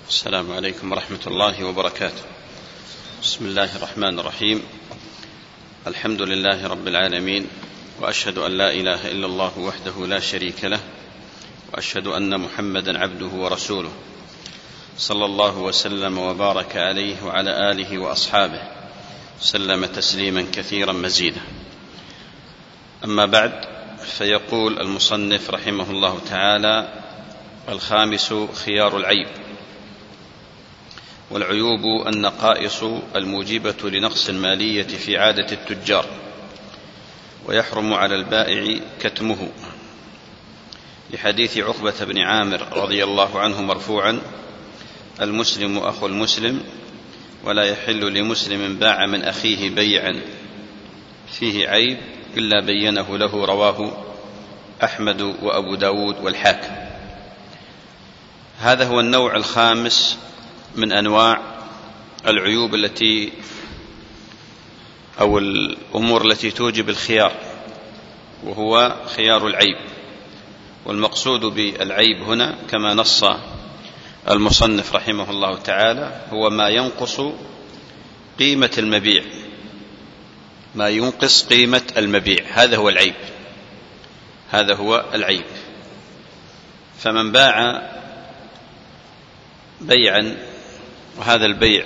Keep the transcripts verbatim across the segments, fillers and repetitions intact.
السلام عليكم ورحمة الله وبركاته. بسم الله الرحمن الرحيم. الحمد لله رب العالمين، وأشهد أن لا إله إلا الله وحده لا شريك له، وأشهد أن محمدا عبده ورسوله، صلى الله وسلم وبارك عليه وعلى آله وأصحابه سلم تسليما كثيرا مزيدا. أما بعد، فيقول المصنف رحمه الله تعالى: الخامس خيار العيب. والعيوب النقائص الموجبة لنقص المالية في عادة التجار، ويحرم على البائع كتمه، لحديث عقبة بن عامر رضي الله عنه مرفوعا: المسلم أخو المسلم، ولا يحل لمسلم باع من أخيه بيعا فيه عيب إلا بينه له. رواه أحمد وأبو داود والحاكم. هذا هو النوع الخامس من أنواع العيوب التي أو الأمور التي توجب الخيار، وهو خيار العيب. والمقصود بالعيب هنا كما نص المصنف رحمه الله تعالى هو ما ينقص قيمة المبيع، ما ينقص قيمة المبيع، هذا هو العيب، هذا هو العيب. فمن باع بيعا وهذا البيع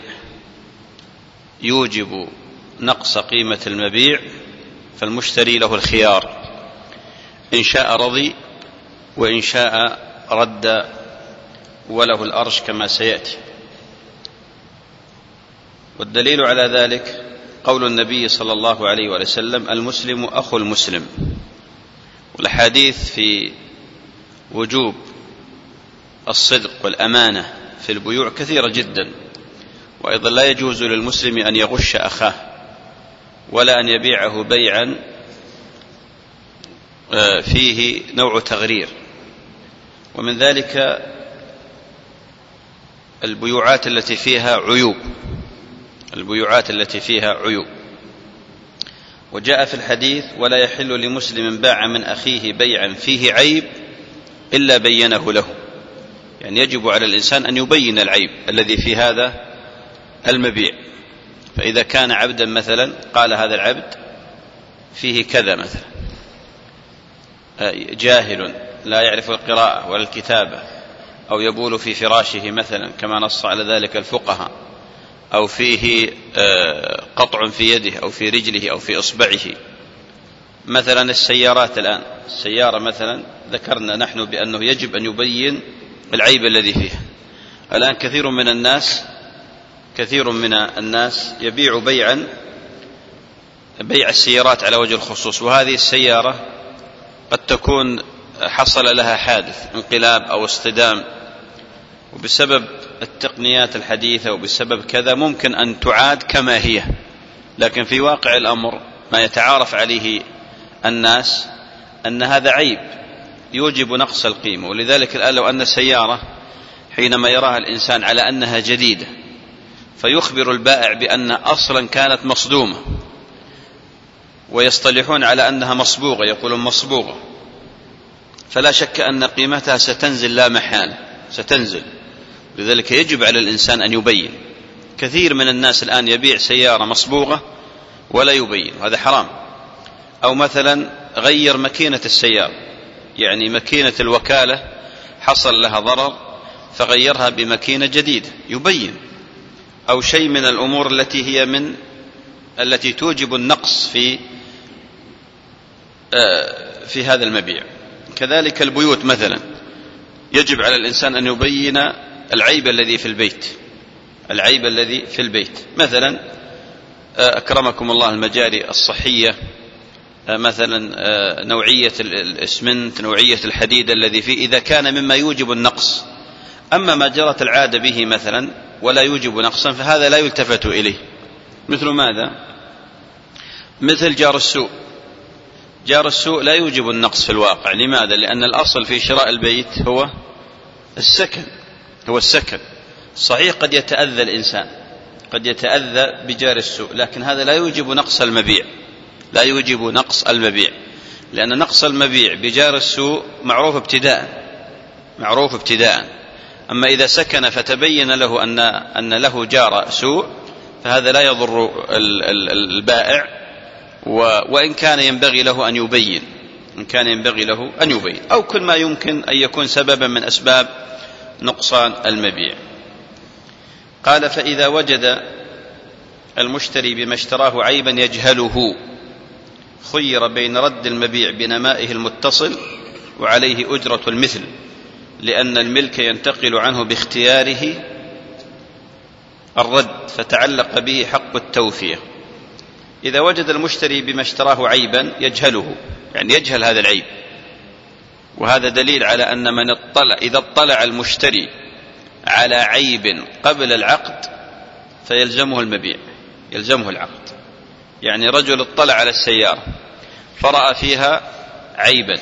يوجب نقص قيمة المبيع، فالمشتري له الخيار، إن شاء رضي وإن شاء رد، وله الأرش كما سيأتي. والدليل على ذلك قول النبي صلى الله عليه وسلم: المسلم أخو المسلم. والأحاديث في وجوب الصدق والأمانة في البيوع كثيرة جدا. وأيضا لا يجوز للمسلم أن يغش أخاه، ولا أن يبيعه بيعا فيه نوع تغرير. ومن ذلك البيوعات التي فيها عيوب، البيوعات التي فيها عيوب. وجاء في الحديث: ولا يحل لمسلم باع من أخيه بيعا فيه عيب إلا بينه له. يعني يجب على الإنسان أن يبين العيب الذي في هذا المبيع. فإذا كان عبدا مثلا قال: هذا العبد فيه كذا مثلا، جاهل لا يعرف القراءة ولا الكتابة، أو يبول في فراشه مثلا كما نص على ذلك الفقهاء، أو فيه قطع في يده أو في رجله أو في إصبعه. مثلا السيارات الآن، السيارة مثلا ذكرنا نحن بأنه يجب أن يبين العيب الذي فيها. الآن كثير من الناس كثير من الناس يبيع بيعا بيع السيارات على وجه الخصوص، وهذه السيارة قد تكون حصل لها حادث انقلاب أو اصطدام، وبسبب التقنيات الحديثة وبسبب كذا ممكن أن تعاد كما هي، لكن في واقع الأمر ما يتعارف عليه الناس أن هذا عيب يوجب نقص القيمة. ولذلك الآن لو أن السيارة حينما يراها الإنسان على أنها جديدة فيخبر البائع بأن أصلا كانت مصدومة، ويصطلحون على أنها مصبوغة، يقولون مصبوغة، فلا شك أن قيمتها ستنزل لا محالة، ستنزل. لذلك يجب على الإنسان أن يبين. كثير من الناس الآن يبيع سيارة مصبوغة ولا يبين، هذا حرام. أو مثلا غير ماكينة السيارة، يعني ماكينة الوكالة حصل لها ضرر فغيرها بماكينة جديدة، يبين. أو شيء من الأمور التي هي من التي توجب النقص في آه في هذا المبيع. كذلك البيوت مثلا يجب على الإنسان أن يبين العيب الذي في البيت، العيب الذي في البيت. مثلا آه أكرمكم الله المجاري الصحية، آه مثلا آه نوعية الإسمنت، نوعية الحديد الذي فيه، إذا كان مما يوجب النقص. أما ما جرت العادة به مثلا ولا يوجب نقصا فهذا لا يلتفت إليه. مثل ماذا؟ مثل جار السوء. جار السوء لا يوجب النقص في الواقع. لماذا؟ لأن الأصل في شراء البيت هو السكن، هو السكن. صحيح قد يتأذى الإنسان، قد يتأذى بجار السوء، لكن هذا لا يوجب نقص المبيع، لا يوجب نقص المبيع، لأن نقص المبيع بجار السوء معروف ابتداء، معروف ابتداء. أما إذا سكن فتبين له أن, أن له جار سوء فهذا لا يضر البائع، وإن كان ينبغي له أن يبين إن كان ينبغي له أن يبين أو كل ما يمكن أن يكون سببا من أسباب نقصان المبيع. قال: فإذا وجد المشتري بما اشتراه عيبا يجهله خير بين رد المبيع بنمائه المتصل وعليه أجرة المثل، لأن الملك ينتقل عنه باختياره الرد فتعلق به حق التوفية. إذا وجد المشتري بما اشتراه عيبا يجهله، يعني يجهل هذا العيب، وهذا دليل على أن من اطلع إذا اطلع المشتري على عيب قبل العقد فيلزمه المبيع، يلزمه العقد. يعني رجل اطلع على السيارة فرأى فيها عيبا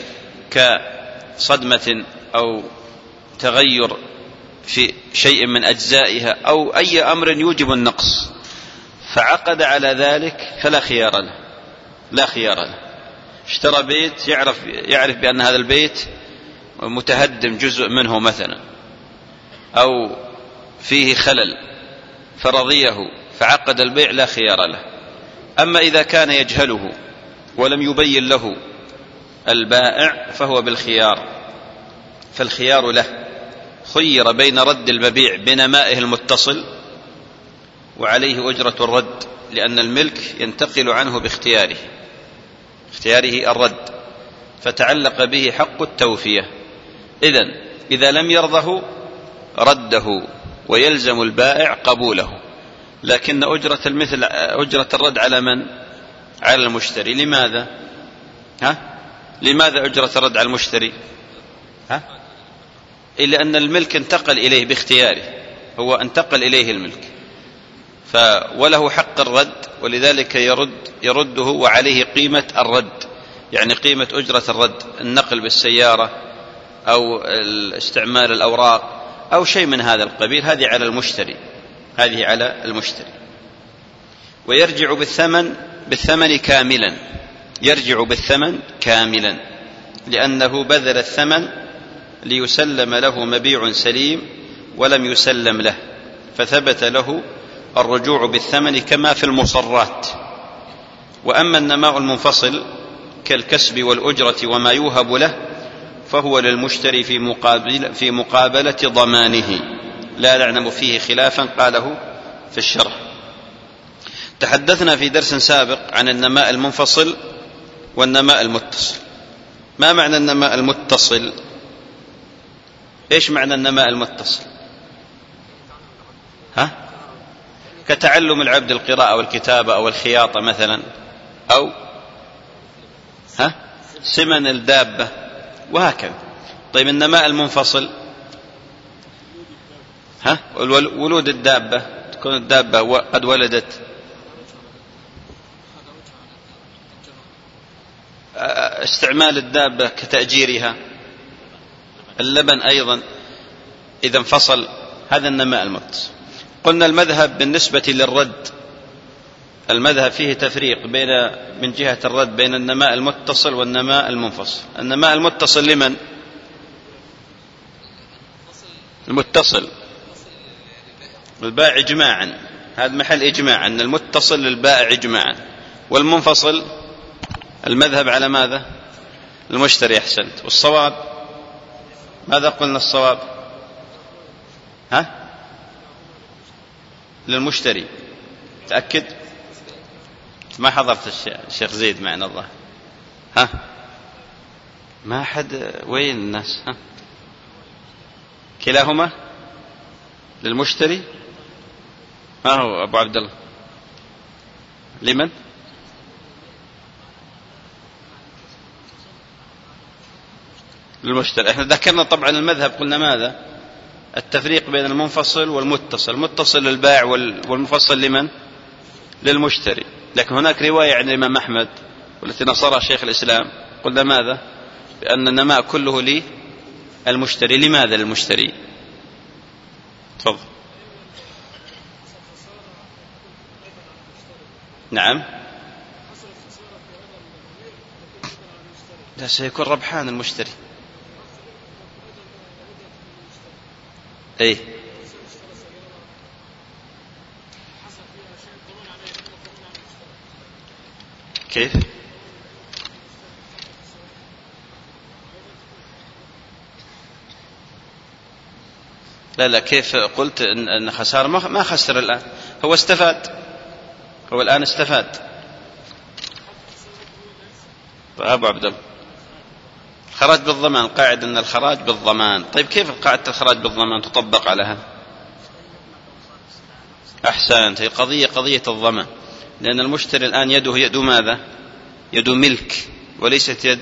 كصدمة أو تغير في شيء من أجزائها أو أي أمر يوجب النقص، فعقد على ذلك فلا خيار له، لا خيار له. اشترى بيت يعرف, يعرف بأن هذا البيت متهدم جزء منه مثلا أو فيه خلل فرضيه فعقد البيع، لا خيار له. أما إذا كان يجهله ولم يبين له البائع فهو بالخيار، فالخيار له. خير بين رد المبيع بنمائه المتصل وعليه أجرة الرد، لأن الملك ينتقل عنه باختياره اختياره الرد فتعلق به حق التوفية. إذن إذا لم يرضه رده ويلزم البائع قبوله، لكن أجرة المثل أجرة الرد على من؟ على المشتري. لماذا؟ ها؟ لماذا أجرة الرد على المشتري؟ ها؟ إلا أن الملك انتقل إليه باختياره، هو انتقل إليه الملك ف وله حق الرد، ولذلك يرد يرده وعليه قيمة الرد، يعني قيمة أجرة الرد، النقل بالسيارة أو استعمال الأوراق أو شيء من هذا القبيل، هذه على المشتري هذه على المشتري. ويرجع بالثمن بالثمن كاملا يرجع بالثمن كاملا لأنه بذل الثمن ليسلم له مبيع سليم ولم يسلم له، فثبت له الرجوع بالثمن كما في المصرات. وأما النماء المنفصل كالكسب والأجرة وما يوهب له فهو للمشتري في مقابل في مقابلة ضمانه، لا نعلم فيه خلافا قاله في الشرح. تحدثنا في درس سابق عن النماء المنفصل والنماء المتصل. ما معنى النماء المتصل؟ إيش معنى النماء المتصل؟ ها؟ كتعلم العبد القراءة والكتابة أو الخياطة مثلا، أو ها؟ سمن الدابة وهكذا. طيب النماء المنفصل ها؟ ولود الدابة، تكون الدابة قد ولدت، استعمال الدابة كتأجيرها، اللبن أيضا إذا انفصل، هذا النماء المتصل. قلنا المذهب بالنسبة للرد، المذهب فيه تفريق بين من جهة الرد بين النماء المتصل والنماء المنفصل. النماء المتصل لمن؟ المتصل البائع إجماعا، هذا محل إجماع أن المتصل للبائع إجماعا. والمنفصل المذهب على ماذا؟ المشتري. أحسنت. والصواب ماذا قلنا الصواب؟ ها؟ للمشتري. تأكد؟ ما حضرت الشيخ زيد معنا الله. ها؟ ما حد. وين الناس؟ ها؟ كلاهما للمشتري. ما هو أبو عبد الله؟ لمن؟ للمشتري. احنا ذكرنا طبعا المذهب، قلنا ماذا؟ التفريق بين المنفصل والمتصل. المتصل للبائع والمفصل لمن؟ للمشتري. لكن هناك رواية عن الإمام أحمد والتي نصرها شيخ الإسلام، قلنا ماذا؟ بأن النماء كله للمشتري. لماذا للمشتري؟ تفضل. نعم. لا، سيكون ربحان المشتري. ايه كيف؟ لا لا كيف قلت ان خسارة؟ ما خسر الآن، هو استفاد، هو الآن استفاد. أبو عبد الله خراج بالضمان، قاعد أن الخراج بالضمان. طيب كيف قاعدة الخراج بالضمان تطبق على هذا؟ أحسنت، هي قضية قضية الضمان، لأن المشتري الآن يده يد ماذا؟ يد ملك، وليست يد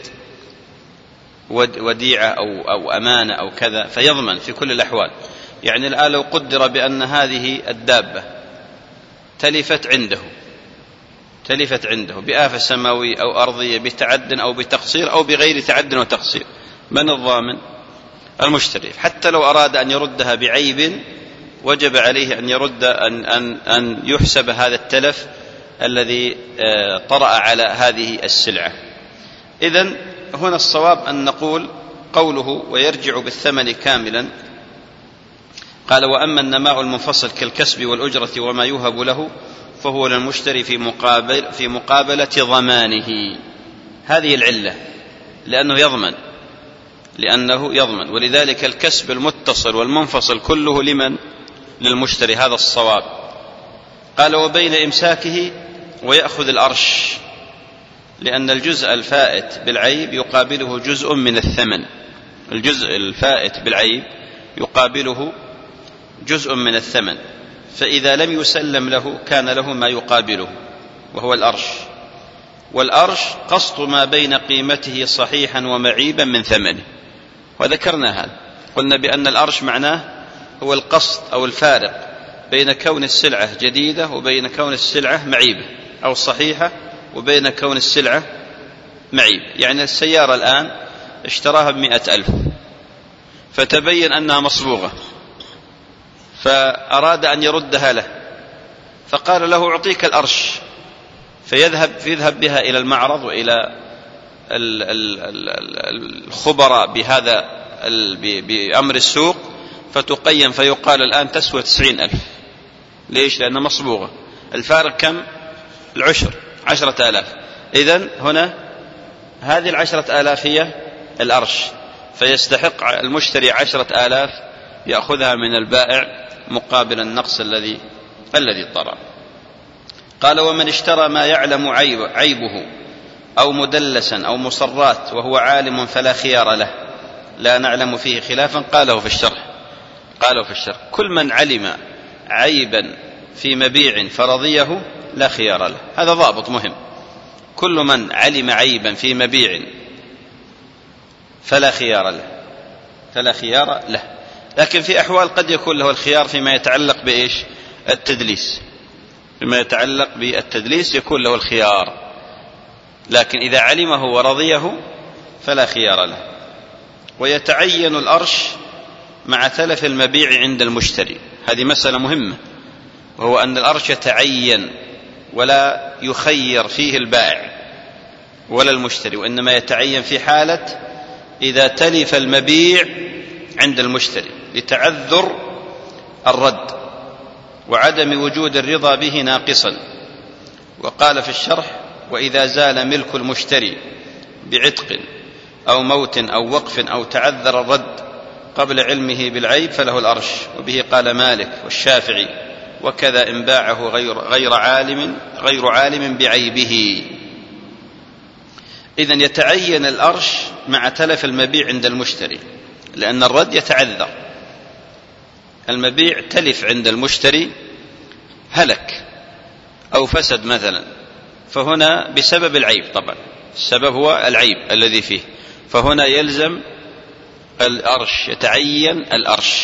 وديعة أو, أو أمانة أو كذا، فيضمن في كل الأحوال. يعني الآن لو قدر بأن هذه الدابة تلفت عنده تلفت عنده بآفة سماوية أو أرضية، بتعد أو بتقصير أو بغير تعد وتقصير، من الضامن؟ المشتري. حتى لو أراد أن يردها بعيب وجب عليه أن يرد أن, أن, أن يحسب هذا التلف الذي طرأ على هذه السلعة. إذن هنا الصواب أن نقول قوله ويرجع بالثمن كاملا، قال وأما النماء المنفصل كالكسب والأجرة وما يوهب له فهو للمشتري في مقابل في مقابلة ضمانه. هذه العلة، لأنه يضمن لأنه يضمن ولذلك الكسب المتصل والمنفصل كله لمن؟ للمشتري. هذا الصواب. قال وبين إمساكه ويأخذ الأرش، لأن الجزء الفائت بالعيب يقابله جزء من الثمن، الجزء الفائت بالعيب يقابله جزء من الثمن، فإذا لم يسلم له كان له ما يقابله وهو الأرش. والأرش قسط ما بين قيمته صحيحا ومعيبا من ثمنه، وذكرنا هذا، قلنا بأن الأرش معناه هو القسط أو الفارق بين كون السلعة جديدة وبين كون السلعة معيبة، أو صحيحة وبين كون السلعة معيب. يعني السيارة الآن اشتراها بمئة ألف، فتبين أنها مصبوغة، فأراد أن يردها له، فقال له أعطيك الأرش، فيذهب فيذهب بها إلى المعرض وإلى الخبراء بهذا بأمر السوق، فتقيم فيقال الآن تسوى تسعين ألف. ليش؟ لأنها مصبوغة. الفارق كم؟ العشر، عشرة آلاف. إذن هنا هذه العشرة آلاف هي الأرش، فيستحق المشتري عشرة آلاف يأخذها من البائع مقابل النقص الذي الذي طرأ. قال ومن اشترى ما يعلم عيب عيبه أو مدلسا أو مصرات وهو عالم فلا خيار له، لا نعلم فيه خلافا. قاله في الشرح قاله في الشرح كل من علم عيبا في مبيع فرضيه لا خيار له. هذا ضابط مهم، كل من علم عيبا في مبيع فلا خيار له فلا خيار له. لكن في أحوال قد يكون له الخيار فيما يتعلق بإيش؟ التدليس. فيما يتعلق بالتدليس يكون له الخيار، لكن إذا علمه ورضيه فلا خيار له. ويتعين الأرش مع تلف المبيع عند المشتري. هذه مسألة مهمة، وهو أن الأرش يتعين ولا يخير فيه البائع ولا المشتري، وإنما يتعين في حالة إذا تلف المبيع عند المشتري لتعذر الرد وعدم وجود الرضا به ناقصا. وقال في الشرح وإذا زال ملك المشتري بعتق أو موت أو وقف أو تعذر الرد قبل علمه بالعيب فله الأرش، وبه قال مالك والشافعي، وكذا إن باعه غير, غير عالم غير عالم بعيبه. إذن يتعين الأرش مع تلف المبيع عند المشتري، لأن الرد يتعذر. المبيع تلف عند المشتري، هلك أو فسد مثلا، فهنا بسبب العيب، طبعا السبب هو العيب الذي فيه، فهنا يلزم الأرش، يتعين الأرش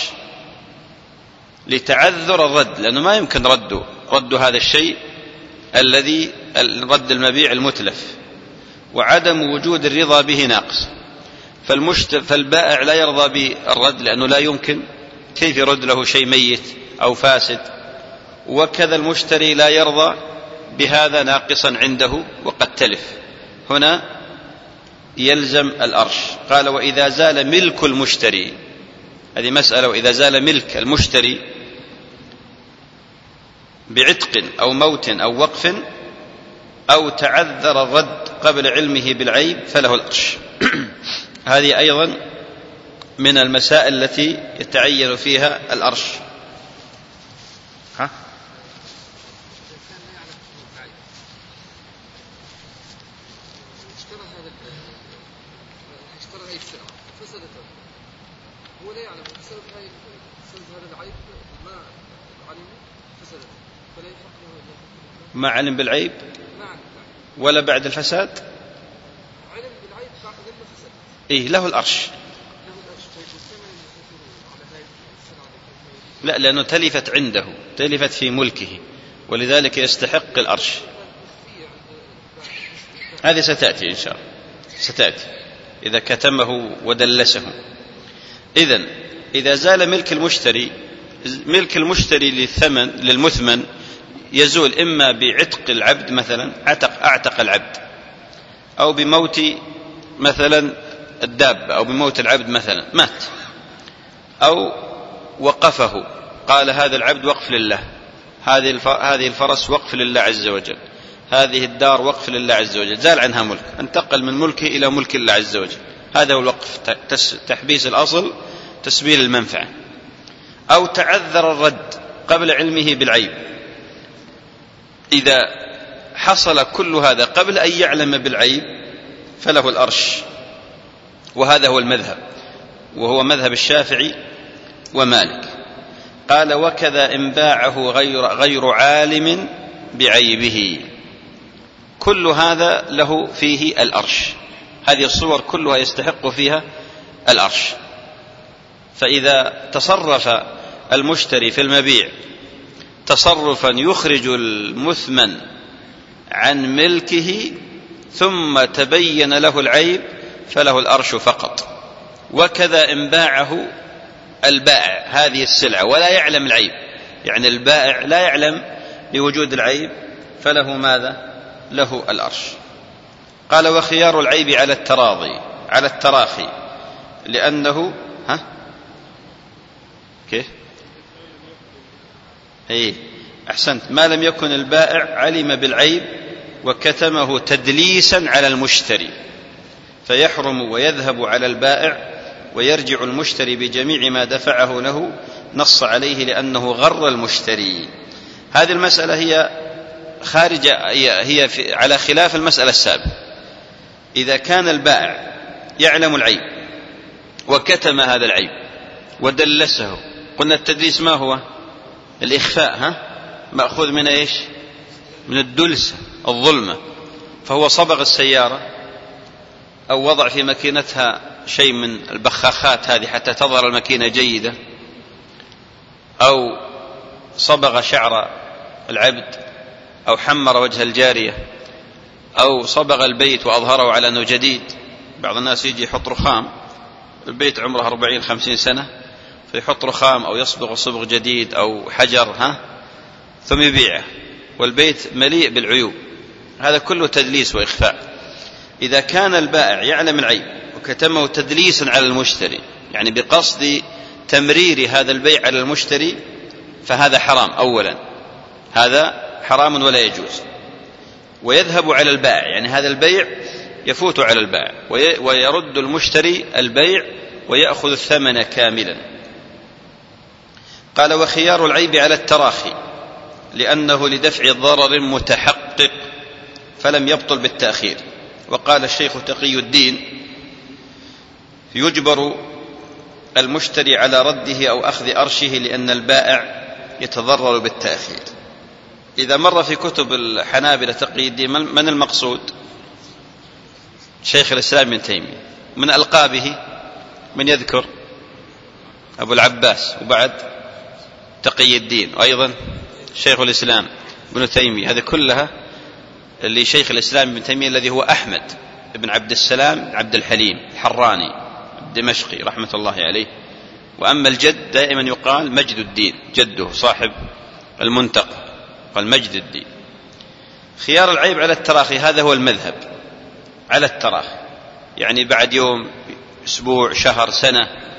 لتعذر الرد، لأنه ما يمكن رده رد هذا الشيء الذي رد المبيع المتلف، وعدم وجود الرضا به ناقص. فالبائع لا يرضى بالرد لأنه لا يمكن، كيف يرد له شيء ميت أو فاسد، وكذا المشتري لا يرضى بهذا ناقصا عنده وقد تلف. هنا يلزم الأرش. قال وإذا زال ملك المشتري، هذه مسألة. وإذا زال ملك المشتري بعتق أو موت أو وقف أو تعذر الرد قبل علمه بالعيب فله الأرش. هذه أيضا من المسائل التي يتعين فيها الأرش. ها؟ ما علم بالعيب ولا بعد الفساد؟ إيه له الأرش. لا، لأنه تلفت عنده، تلفت في ملكه، ولذلك يستحق الأرش. هذه ستأتي إن شاء الله، ستأتي إذا كتمه ودلسه. إذن إذا زال ملك المشتري، ملك المشتري للثمن للمثمن يزول إما بعتق العبد مثلا، عتق أعتق العبد، أو بموت مثلا الدابة، أو بموت العبد مثلا مات، أو وقفه، قال هذا العبد وقف لله، هذه الفرس وقف لله عز وجل، هذه الدار وقف لله عز وجل، زال عنها ملك، انتقل من ملكه إلى ملك الله عز وجل، هذا هو الوقف، تحبيس الأصل، تسبيل المنفعة. أو تعذر الرد قبل علمه بالعيب، إذا حصل كل هذا قبل أن يعلم بالعيب فله الأرش، وهذا هو المذهب، وهو مذهب الشافعي ومالك. قال وكذا إن باعه غير, غير عالم بعيبه، كل هذا له فيه الأرش، هذه الصور كلها يستحق فيها الأرش. فإذا تصرف المشتري في المبيع تصرفا يخرج المثمن عن ملكه ثم تبين له العيب فله الأرش فقط. وكذا إن باعه البائع هذه السلعة ولا يعلم العيب، يعني البائع لا يعلم بوجود العيب، فله ماذا؟ له الأرش. قال وخيار العيب على التراضي على التراخي، لأنه ها كيف ايه احسنت، ما لم يكن البائع علم بالعيب وكتمه تدليسا على المشتري، فيحرم ويذهب على البائع، ويرجع المشتري بجميع ما دفعه له، نص عليه لأنه غر المشتري. هذه المسألة هي خارجة، هي في على خلاف المسألة السابقة. إذا كان البائع يعلم العيب وكتم هذا العيب ودلسه، قلنا التدليس ما هو؟ الإخفاء، ها؟ مأخوذ من إيش؟ من الدلسة، الظلمة. فهو صبغ السيارة أو وضع في ماكينتها شيء من البخاخات هذه حتى تظهر الماكينة جيدة، أو صبغ شعر العبد، أو حمر وجه الجارية، أو صبغ البيت وأظهره على أنه جديد. بعض الناس يجي يحط رخام، البيت عمره أربعين خمسين سنة، فيحط رخام أو يصبغ صبغ جديد أو حجر، ها، ثم يبيعه والبيت مليء بالعيوب. هذا كله تدليس وإخفاء. إذا كان البائع يعلم العيب وكتمه تدليسا على المشتري، يعني بقصد تمرير هذا البيع على المشتري، فهذا حرام أولا، هذا حرام ولا يجوز. ويذهب على البائع، يعني هذا البيع يفوت على البائع، ويرد المشتري البيع ويأخذ الثمن كاملا. قال وخيار العيب على التراخي، لأنه لدفع ضرر متحقق فلم يبطل بالتأخير. وقال الشيخ تقي الدين يجبر المشتري على رده أو أخذ أرشه لأن البائع يتضرر بالتأخير. إذا مر في كتب الحنابلة تقي الدين من المقصود؟ شيخ الإسلام ابن تيمية. من ألقابه من يذكر؟ أبو العباس، وبعد تقي الدين، وأيضا شيخ الإسلام ابن تيمية. هذه كلها لشيخ الإسلام ابن تيمية الذي هو أحمد بن عبد السلام عبد الحليم الحراني الدمشقي رحمة الله عليه. وأما الجد دائما يقال مجد الدين، جده صاحب المنتقى، قال مجد الدين. خيار العيب على التراخي، هذا هو المذهب، على التراخي، يعني بعد يوم، أسبوع، شهر، سنة،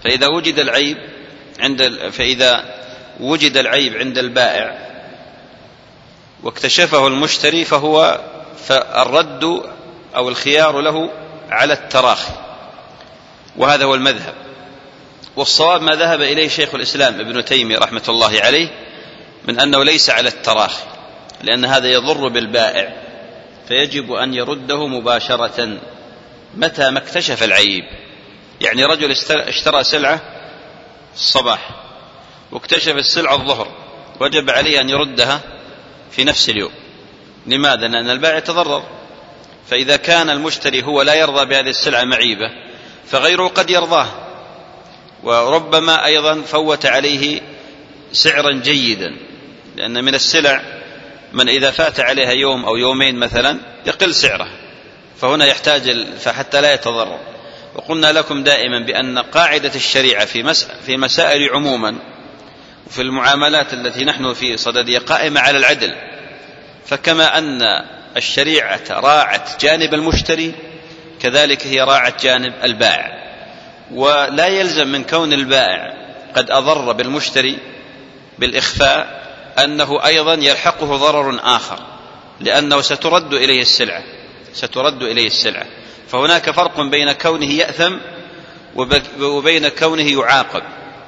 فإذا وجد العيب عند فإذا وجد العيب عند البائع واكتشفه المشتري فهو فالرد أو الخيار له على التراخي، وهذا هو المذهب. والصواب ما ذهب إليه شيخ الإسلام ابن تيمية رحمة الله عليه من أنه ليس على التراخي، لأن هذا يضر بالبائع، فيجب أن يرده مباشرة متى ما اكتشف العيب. يعني رجل اشترى سلعة الصباح واكتشف السلعة الظهر، وجب عليه أن يردها في نفس اليوم. لماذا؟ لأن البائع يتضرر. فإذا كان المشتري هو لا يرضى بهذه السلعة معيبة فغيره قد يرضاه، وربما أيضا فوت عليه سعرا جيدا، لأن من السلع من إذا فات عليها يوم أو يومين مثلا يقل سعره، فهنا يحتاج فحتى لا يتضرر. وقلنا لكم دائما بأن قاعدة الشريعة في مسائل عموما وفي المعاملات التي نحن في صددها قائمة على العدل، فكما أن الشريعة راعت جانب المشتري كذلك هي راعت جانب البائع. ولا يلزم من كون البائع قد أضر بالمشتري بالإخفاء أنه أيضا يلحقه ضرر آخر، لأنه سترد إليه السلعة سترد إليه السلعة فهناك فرق بين كونه يأثم وبين كونه يعاقب.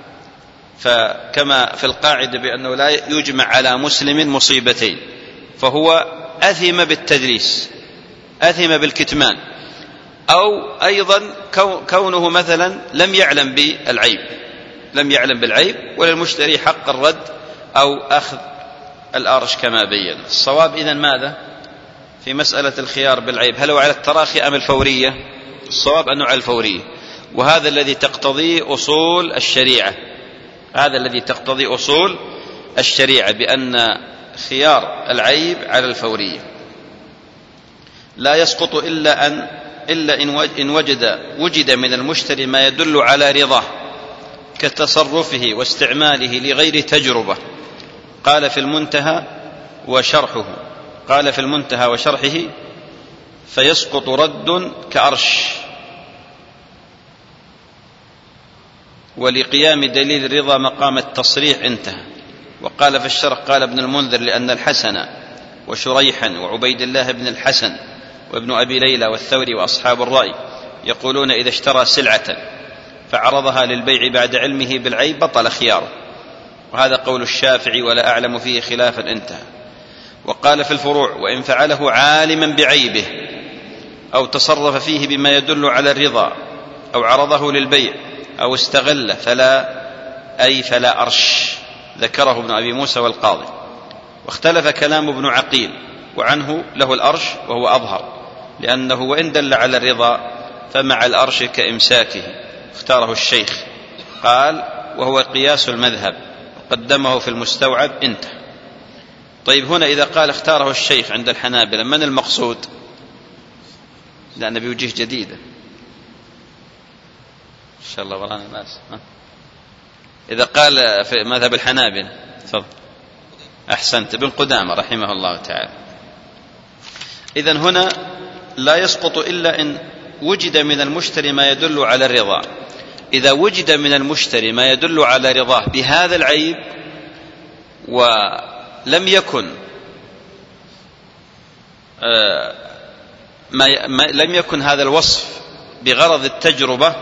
فكما في القاعدة بأنه لا يجمع على مسلم مصيبتين، فهو أثم بالتدليس، أثم بالكتمان، أو أيضا كونه مثلا لم يعلم بالعيب لم يعلم بالعيب وللمشتري حق الرد أو أخذ الأرش كما بين. الصواب إذن ماذا في مسألة الخيار بالعيب؟ هل هو على التراخي أم الفورية؟ الصواب أنه على الفورية، وهذا الذي تقتضي أصول الشريعة هذا الذي تقتضي أصول الشريعة بأن خيار العيب على الفورية. لا يسقط إلا أن إلا إن وجد وجد من المشتري ما يدل على رضاه كتصرفه واستعماله لغير تجربة. قال في المنتهى وشرحه قال في المنتهى وشرحه فيسقط رد كأرش، ولقيام دليل الرضا مقام التصريح انتهى. وقال في الشرح قال ابن المنذر لأن الحسن وشريحا وعبيد الله بن الحسن وابن أبي ليلى والثوري وأصحاب الرأي يقولون إذا اشترى سلعة فعرضها للبيع بعد علمه بالعيب بطل خياره، وهذا قول الشافعي ولا أعلم فيه خلافا انتهى. وقال في الفروع وإن فعله عالما بعيبه أو تصرف فيه بما يدل على الرضا أو عرضه للبيع أو استغل فلا أي فلا أرش، ذكره ابن أبي موسى والقاضي. واختلف كلام ابن عقيل وعنه له الأرش وهو أظهر، لأنه وإن دل على الرضا فمع الأرش كإمساكه، اختاره الشيخ قال وهو قياس المذهب قدمه في المستوعب انتهى. طيب هنا إذا قال اختاره الشيخ عند الحنابلة من المقصود؟ لأن بوجه جديدة إن شاء الله ورانا الناس. إذا قال في مذهب الحنابلة تفضل. أحسنت، ابن قدامة رحمه الله تعالى. إذن هنا لا يسقط إلا إن وجد من المشتري ما يدل على الرضا. إذا وجد من المشتري ما يدل على رضاه بهذا العيب ولم يكن آه ما ما لم يكن هذا الوصف بغرض التجربة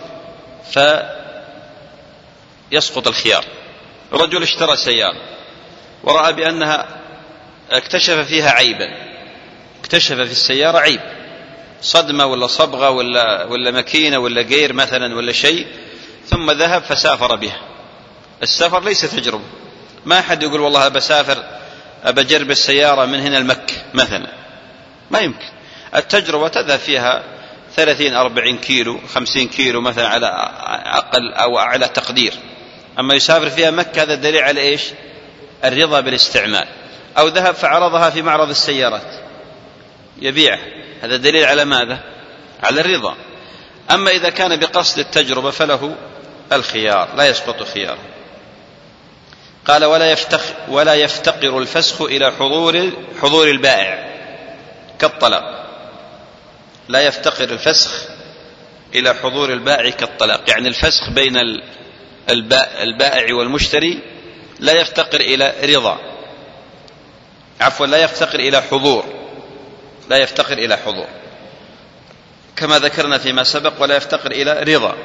فيسقط الخيار. رجل اشترى سيارة ورأى بأنها اكتشف فيها عيبا، اكتشف في السيارة عيب، صدمة ولا صبغة ولا, ولا ماكينة ولا غير مثلا ولا شيء، ثم ذهب فسافر بها. السفر ليس تجربة، ما أحد يقول والله بسافر أبجرب السيارة من هنا المكة مثلا، ما يمكن. التجربة تذهب فيها ثلاثين أربعين كيلو خمسين كيلو مثلا على أقل أو أعلى تقدير، أما يسافر فيها مكة هذا دليل على إيش؟ الرضا بالاستعمال. أو ذهب فعرضها في معرض السيارات يبيع، هذا دليل على ماذا؟ على الرضا. أما إذا كان بقصد التجربة فله الخيار، لا يسقط خياره. قال ولا يفتقر, ولا يفتقر الفسخ إلى حضور, حضور البائع كالطلاق. لا يفتقر الفسخ إلى حضور البائع كالطلاق، يعني الفسخ بين البائع والمشتري لا يفتقر إلى رضا، عفوا لا يفتقر إلى حضور، لا يفتقر إلى حضور كما ذكرنا فيما سبق، ولا يفتقر إلى رضا.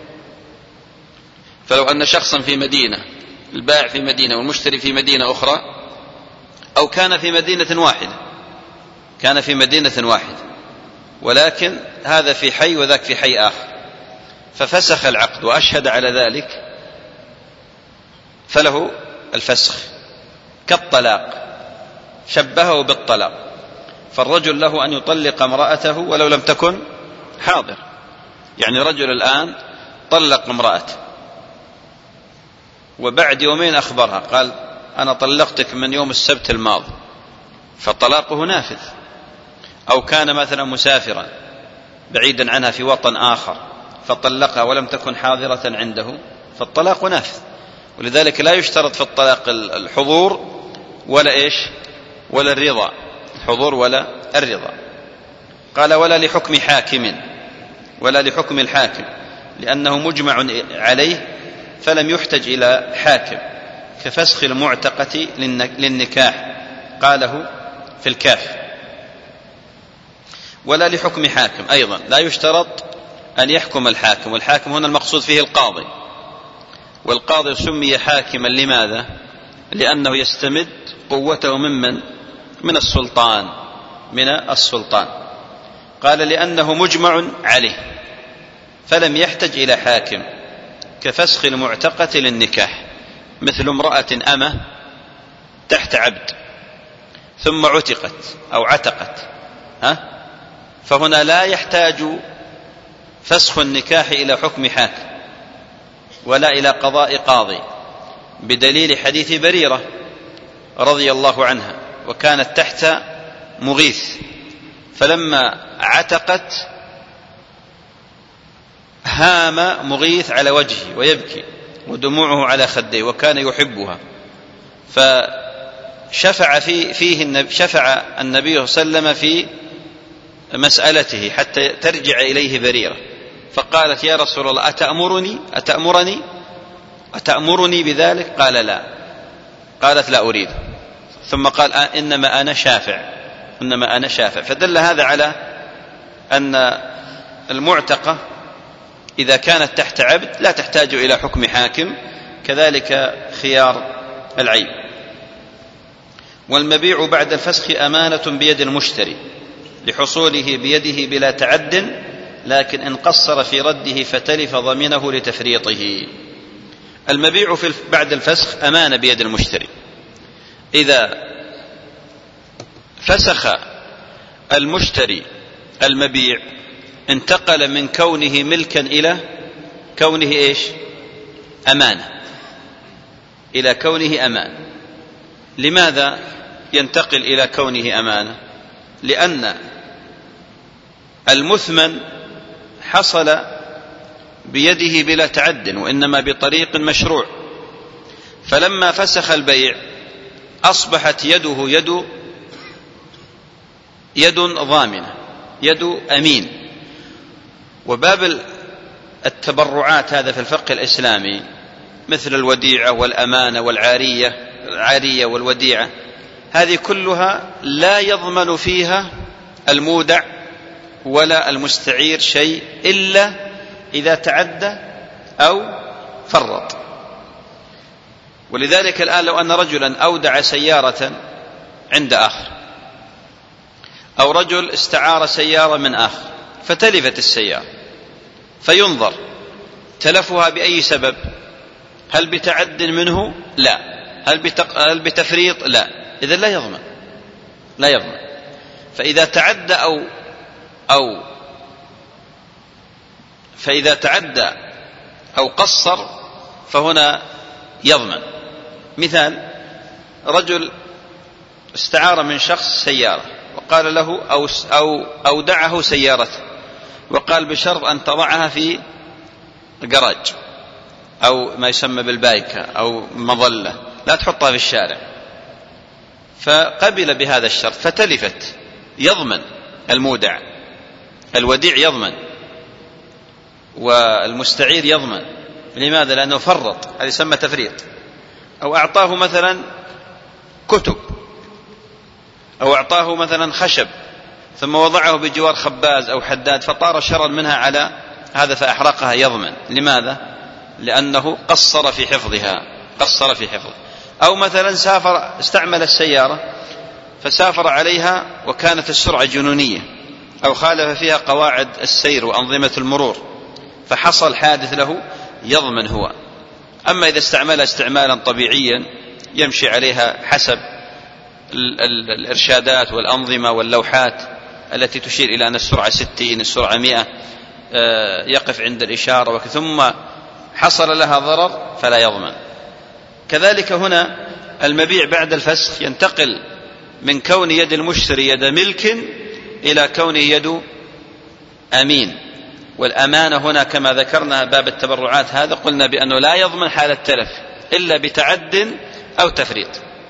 فلو أن شخصا في مدينة، البائع في مدينة والمشتري في مدينة أخرى، أو كان في مدينة واحدة، كان في مدينة واحدة ولكن هذا في حي وذاك في حي آخر، ففسخ العقد وأشهد على ذلك، فله الفسخ كالطلاق، شبهه بالطلاق. فالرجل له أن يطلق امرأته ولو لم تكن حاضر، يعني رجل الآن طلق امرأته وبعد يومين أخبرها قال أنا طلقتك من يوم السبت الماضي، فطلاقه نافذ. أو كان مثلا مسافرا بعيدا عنها في وطن آخر فطلقها ولم تكن حاضرة عنده، فالطلاق نافذ. ولذلك لا يشترط في الطلاق الحضور ولا إيش ولا الرضا، الحضور ولا الرضا. قال ولا لحكم حاكم، ولا لحكم الحاكم، لأنه مجمع عليه فلم يحتج إلى حاكم، كفسخ المعتقة للنكاح قاله في الكاف. ولا لحكم حاكم أيضا، لا يشترط أن يحكم الحاكم، والحاكم هنا المقصود فيه القاضي، والقاضي سمي حاكما لماذا؟ لأنه يستمد قوته ممن من السلطان، من السلطان. قال لأنه مجمع عليه فلم يحتج إلى حاكم، كفسخ المعتقة للنكاح، مثل امرأة أمة تحت عبد ثم عتقت أو عتقت، ها؟ فهنا لا يحتاج فسخ النكاح إلى حكم حاكم ولا إلى قضاء قاضي، بدليل حديث بريرة رضي الله عنها، وكانت تحت مغيث، فلما عتقت هام مغيث على وجهه ويبكي ودموعه على خديه، وكان يحبها، فشفع في فيه النبي شفع النبي صلى الله عليه وسلم في مسألته حتى ترجع إليه بريرة، فقالت يا رسول الله أتأمرني أتأمرني أتأمرني بذلك؟ قال لا. قالت لا أريد، ثم قال إنما أنا شافع إنما أنا شافع فدل هذا على أن المعتقة إذا كانت تحت عبد لا تحتاج إلى حكم حاكم، كذلك خيار العيب. والمبيع بعد الفسخ أمانة بيد المشتري لحصوله بيده بلا تعد، لكن إن قصر في رده فتلف ضمنه لتفريطه. المبيع في بعد الفسخ أمانة بيد المشتري، إذا فسخ المشتري المبيع انتقل من كونه ملكا إلى كونه إيش؟ أمانة، إلى كونه أمانة. لماذا ينتقل إلى كونه أمانة؟ لأن المثمن حصل بيده بلا تعد، وإنما بطريق مشروع، فلما فسخ البيع أصبحت يده يد يد ضامنة، يد أمين. وباب التبرعات هذا في الفقه الإسلامي مثل الوديعة والأمانة والعارية العارية والوديعة، هذه كلها لا يضمن فيها المودع ولا المستعير شيء إلا إذا تعدى أو فرط. ولذلك الآن لو أن رجلا أودع سيارة عند آخر، أو رجل استعار سيارة من آخر فتلفت السيارة، فينظر تلفها بأي سبب، هل بتعد منه؟ لا. هل, بتق... هل بتفريط؟ لا. إذن لا يضمن لا يضمن فإذا تعدى أو أو فإذا تعدى أو قصر فهنا يضمن. مثال: رجل استعار من شخص سيارة وقال له أو أو أودعه سيارته، وقال بشرط أن تضعها في جراج أو ما يسمى بالبايكة أو مظلة، لا تحطها في الشارع، فقبل بهذا الشرط فتلفت، يضمن المودع، الوديع يضمن. والمستعير يضمن. لماذا؟ لأنه فرط، هذا يسمى تفريط. أو أعطاه مثلا كتب، أو أعطاه مثلا خشب ثم وضعه بجوار خباز أو حداد فطار شرا منها على هذا فأحرقها، يضمن. لماذا؟ لأنه قصر في حفظها، قصر في حفظه. أو مثلا سافر، استعمل السيارة فسافر عليها وكانت السرعة جنونية، أو خالف فيها قواعد السير وأنظمة المرور فحصل حادث له، يضمن هو. أما إذا استعملها استعمالا طبيعيا يمشي عليها حسب الإرشادات والأنظمة واللوحات التي تشير إلى أن السرعة ستين، السرعة مئة، يقف عند الإشارة، ثم حصل لها ضرر فلا يضمن. كذلك هنا المبيع بعد الفسخ ينتقل من كون يد المشتري يد ملك إلى كونه يد أمين. والأمانة هنا كما ذكرنا باب التبرعات هذا قلنا بأنه لا يضمن حال التلف إلا بتعد أو تفريط.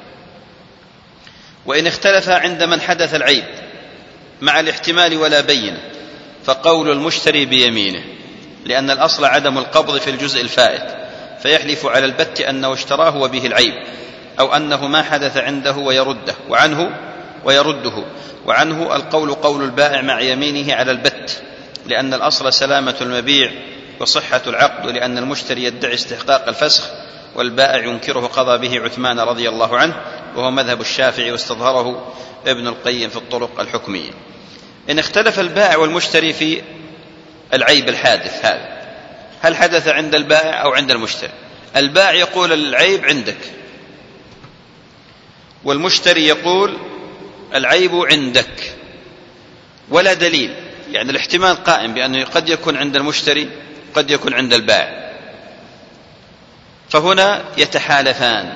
وإن اختلف عند من حدث العيب مع الاحتمال ولا بينة فقول المشتري بيمينه، لأن الأصل عدم القبض في الجزء الفائت، فيحلف على البت أنه اشتراه وبه العيب، أو أنه ما حدث عنده ويرده وعنه ويرده وعنه القول قول البائع مع يمينه على البت، لأن الأصل سلامة المبيع وصحة العقد، لأن المشتري يدعي استحقاق الفسخ والبائع ينكره، قضى به عثمان رضي الله عنه، وهو مذهب الشافعي واستظهره ابن القيم في الطرق الحكمية. إن اختلف البائع والمشتري في العيب الحادث هذا، هل حدث عند البائع أو عند المشتري؟ البائع يقول العيب عندك، والمشتري يقول العيب عندك، ولا دليل، يعني الاحتمال قائم بأنه قد يكون عند المشتري قد يكون عند البائع، فهنا يتحالفان.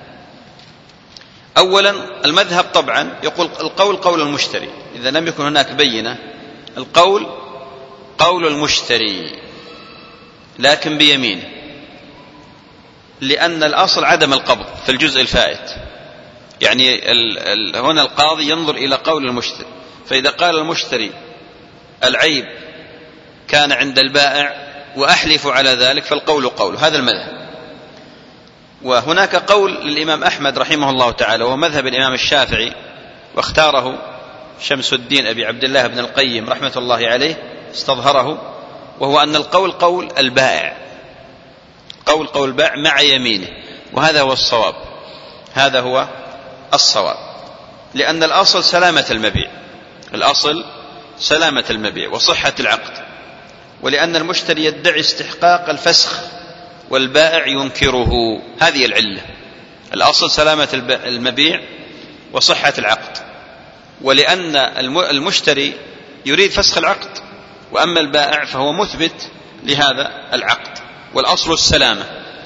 أولا المذهب طبعا يقول القول قول المشتري، إذا لم يكن هناك بينة القول قول المشتري لكن بيمينه، لأن الأصل عدم القبض في الجزء الفائت. يعني ال ال هنا القاضي ينظر إلى قول المشتري، فإذا قال المشتري العيب كان عند البائع وأحلف على ذلك فالقول قول، هذا المذهب. وهناك قول للإمام أحمد رحمه الله تعالى وهو مذهب الإمام الشافعي، واختاره شمس الدين أبي عبد الله بن القيم رحمة الله عليه استظهره، وهو أن القول قول البائع، قول قول البائع مع يمينه، وهذا هو الصواب، هذا هو الصواب، لأن الأصل سلامة المبيع، الأصل سلامة المبيع وصحة العقد، ولأن المشتري يدعي استحقاق الفسخ والبائع ينكره، هذه العلة. الأصل سلامة المبيع وصحة العقد، ولأن المشتري يريد فسخ العقد، وأما البائع فهو مثبت لهذا العقد، والأصل السلامة،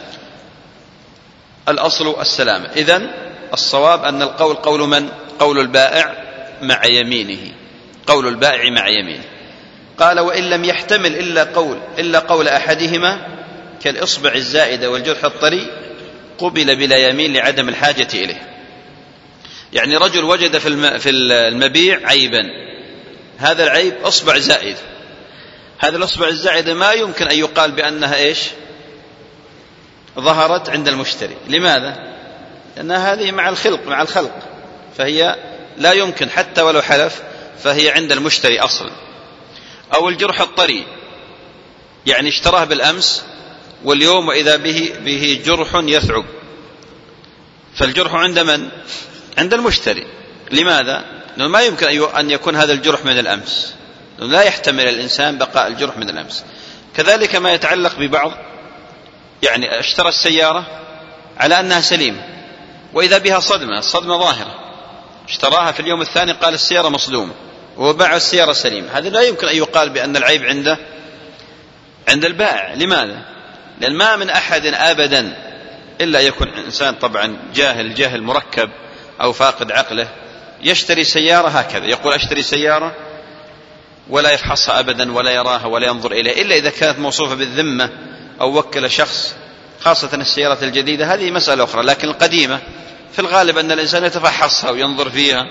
الأصل السلامة. إذن الصواب أن القول قول من؟ قول البائع مع يمينه، قول البائع مع يمينه. قال وإن لم يحتمل إلا قول إلا قول أحدهما كالإصبع الزائدة والجرح الطري قبل بلا يمين لعدم الحاجة إليه. يعني رجل وجد في المبيع عيبا، هذا العيب أصبع زائد، هذا الأصبع الزائدة ما يمكن أن يقال بأنها إيش ظهرت عند المشتري. لماذا؟ لأنها هذه مع الخلق مع الخلق فهي لا يمكن حتى ولو حلف فهي عند المشتري أصلا. أو الجرح الطري، يعني اشتراه بالأمس واليوم وإذا به, به جرح يثعب، فالجرح عند من؟ عند المشتري. لماذا؟ لأنه ما يمكن أن يكون هذا الجرح من الأمس، لا يحتمل الإنسان بقاء الجرح من الأمس. كذلك ما يتعلق ببعض، يعني اشترى السيارة على أنها سليمة وإذا بها صدمة، الصدمة ظاهرة، اشتراها في اليوم الثاني قال السيارة مصدومة وباع السيارة سليمة، هذا لا يمكن أن يقال بأن العيب عنده عند البائع. لماذا؟ لأن ما من أحد أبدا إلا يكون إنسان طبعا جاهل جاهل مركب أو فاقد عقله يشتري سيارة هكذا، يقول أشتري سيارة ولا يفحصها أبدا ولا يراها ولا ينظر إليها إلا إذا كانت موصوفة بالذمة أو وكل شخص، خاصة السيارات الجديدة هذه مسألة أخرى، لكن القديمة في الغالب أن الإنسان يتفحصها وينظر فيها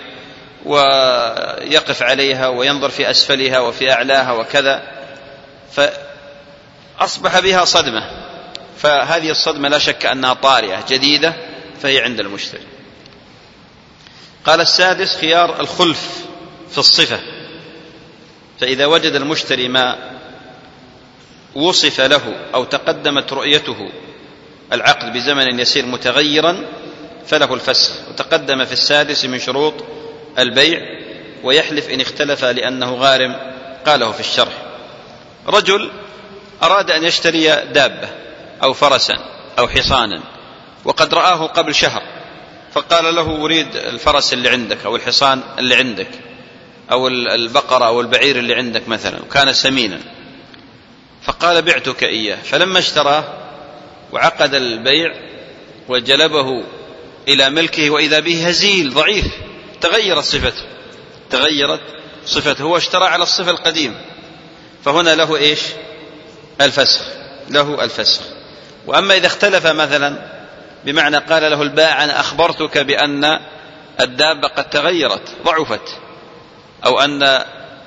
ويقف عليها وينظر في أسفلها وفي أعلاها وكذا. أصبح بها صدمة، فهذه الصدمة لا شك أنها طارئة جديدة فهي عند المشتري. قال السادس خيار الخلف في الصفة، فإذا وجد المشتري ما وصف له أو تقدمت رؤيته العقد بزمن يسير متغيرا فله الفسخ. وتقدم في السادس من شروط البيع ويحلف إن اختلف لأنه غارم، قاله في الشرح. رجل أراد أن يشتري دابة أو فرسا أو حصانا وقد رآه قبل شهر، فقال له أريد الفرس اللي عندك أو الحصان اللي عندك أو البقرة أو البعير اللي عندك مثلا، وكان سمينا، فقال بعتك إياه. فلما اشتراه وعقد البيع وجلبه إلى ملكه وإذا به هزيل ضعيف، تغيرت صفته تغيرت صفته هو اشترى على الصفة القديم، فهنا له إيش؟ الفسخ، له الفسخ. وأما إذا اختلف مثلا بمعنى قال له البائع أنا أخبرتك بأن الدابة قد تغيرت ضعفت، أو أن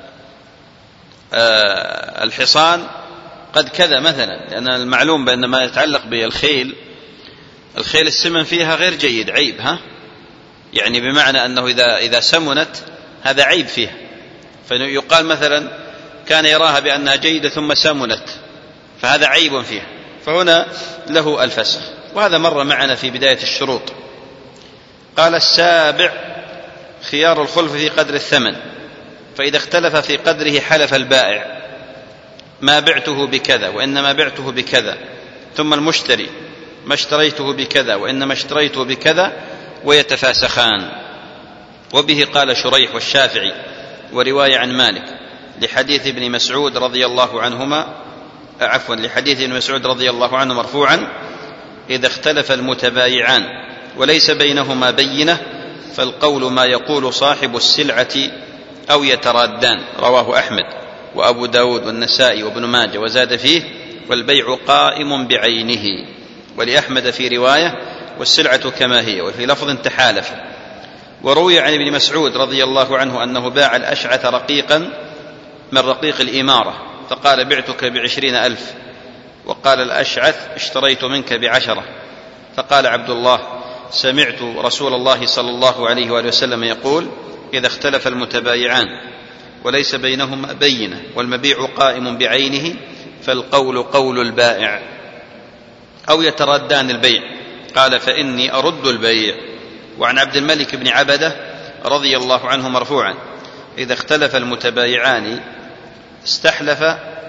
الحصان قد كذا مثلا، لأن المعلوم بأن ما يتعلق بالخيل الخيل السمن فيها غير جيد، عيب، ها يعني بمعنى أنه إذا إذا سمنت هذا عيب فيها، فيقال مثلا كان يراها بأنها جيدة ثم سمنت فهذا عيب فيها، فهنا له الفسخ. وهذا مر معنا في بداية الشروط. قال السابع خيار الخلف في قدر الثمن، فإذا اختلف في قدره حلف البائع ما بعته بكذا وإنما بعته بكذا، ثم المشتري ما اشتريته بكذا وإنما اشتريته بكذا، ويتفاسخان. وبه قال شريح والشافعي، ورواية عن مالك لحديث ابن مسعود رضي الله عنهما عفوا لحديث ابن مسعود رضي الله عنه مرفوعا: إذا اختلف المتبايعان وليس بينهما بينة فالقول ما يقول صاحب السلعة أو يترادان. رواه أحمد وأبو داود والنسائي وابن ماجه، وزاد فيه: والبيع قائم بعينه. ولأحمد في رواية: والسلعة كما هي. وفي لفظ: تحالف. وروي عن ابن مسعود رضي الله عنه أنه باع الأشعث رقيقا من رقيق الإمارة فقال: بعتك بعشرين ألف، وقال الأشعث: اشتريت منك بعشرة. فقال عبد الله: سمعت رسول الله صلى الله عليه وآله وسلم يقول: إذا اختلف المتبايعان وليس بينهما بينة والمبيع قائم بعينه فالقول قول البائع. أو يتردان البيع، قال: فإني أرد البيع. وعن عبد الملك بن عبدة رضي الله عنه مرفوعا: إذا اختلف المتبايعان استحلف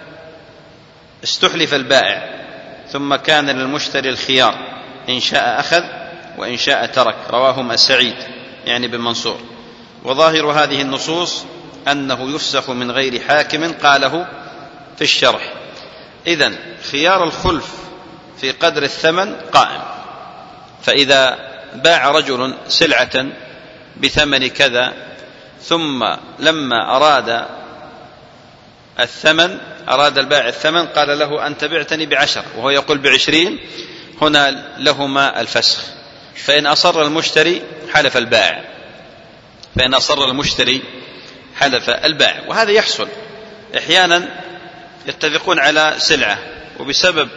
استحلف البائع ثم كان للمشتري الخيار، إن شاء أخذ وإن شاء ترك. رواهما السعيد يعني بن منصور. وظاهر هذه النصوص أنه يفسخ من غير حاكم، قاله في الشرح. إذن خيار الخلف في قدر الثمن قائم، فإذا باع رجل سلعة بثمن كذا ثم لما أراد الثمن أراد البائع الثمن قال له: أنت بعتني بعشر وهو يقول بعشرين، هنا لهما الفسخ. فإن أصر المشتري حلف البائع فإن أصر المشتري حلف البائع. وهذا يحصل أحيانا، يتفقون على سلعة وبسبب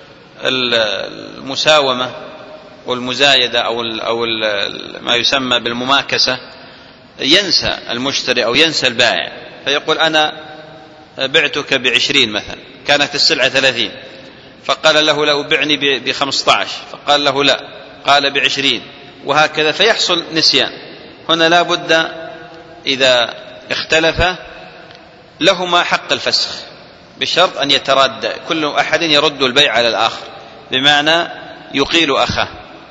المساومة والمزايدة أو أو ما يسمى بالمماكسة ينسى المشتري أو ينسى البائع، فيقول: أنا بعتك بعشرين مثلا، كانت السلعة ثلاثين، فقال له: لو بعني بخمسة عشر، فقال له: لا، قال بعشرين، وهكذا، فيحصل نسيان. هنا لا بد إذا اختلف لهما حق الفسخ بشرط أن يتراد كل أحد يرد البيع على الآخر، بمعنى يقيل أخاه.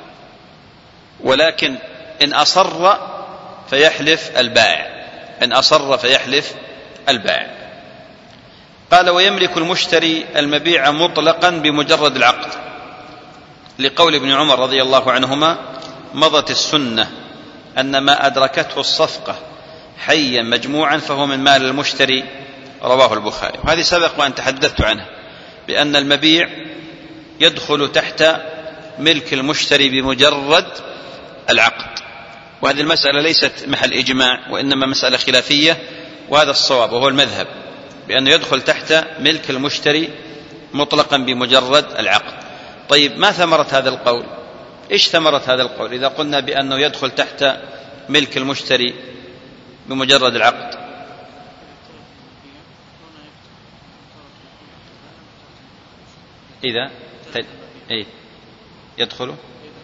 ولكن إن أصر فيحلف البائع إن أصر فيحلف البائع. قال: ويملك المشتري المبيع مطلقا بمجرد العقد، لقول ابن عمر رضي الله عنهما: مضت السنة أن ما أدركته الصفقة حيا مجموعا فهو من مال المشتري. رواه البخاري. وهذه سبق وأن تحدثت عنها، بأن المبيع يدخل تحت ملك المشتري بمجرد العقد، وهذه المسألة ليست محل إجماع وإنما مسألة خلافية، وهذا الصواب وهو المذهب، بأنه يدخل تحت ملك المشتري مطلقا بمجرد العقد. طيب ما ثمرة هذا القول؟ إيش ثمرة هذا القول إذا قلنا بأنه يدخل تحت ملك المشتري بمجرد العقد؟ إذا تل... إيه؟ يدخل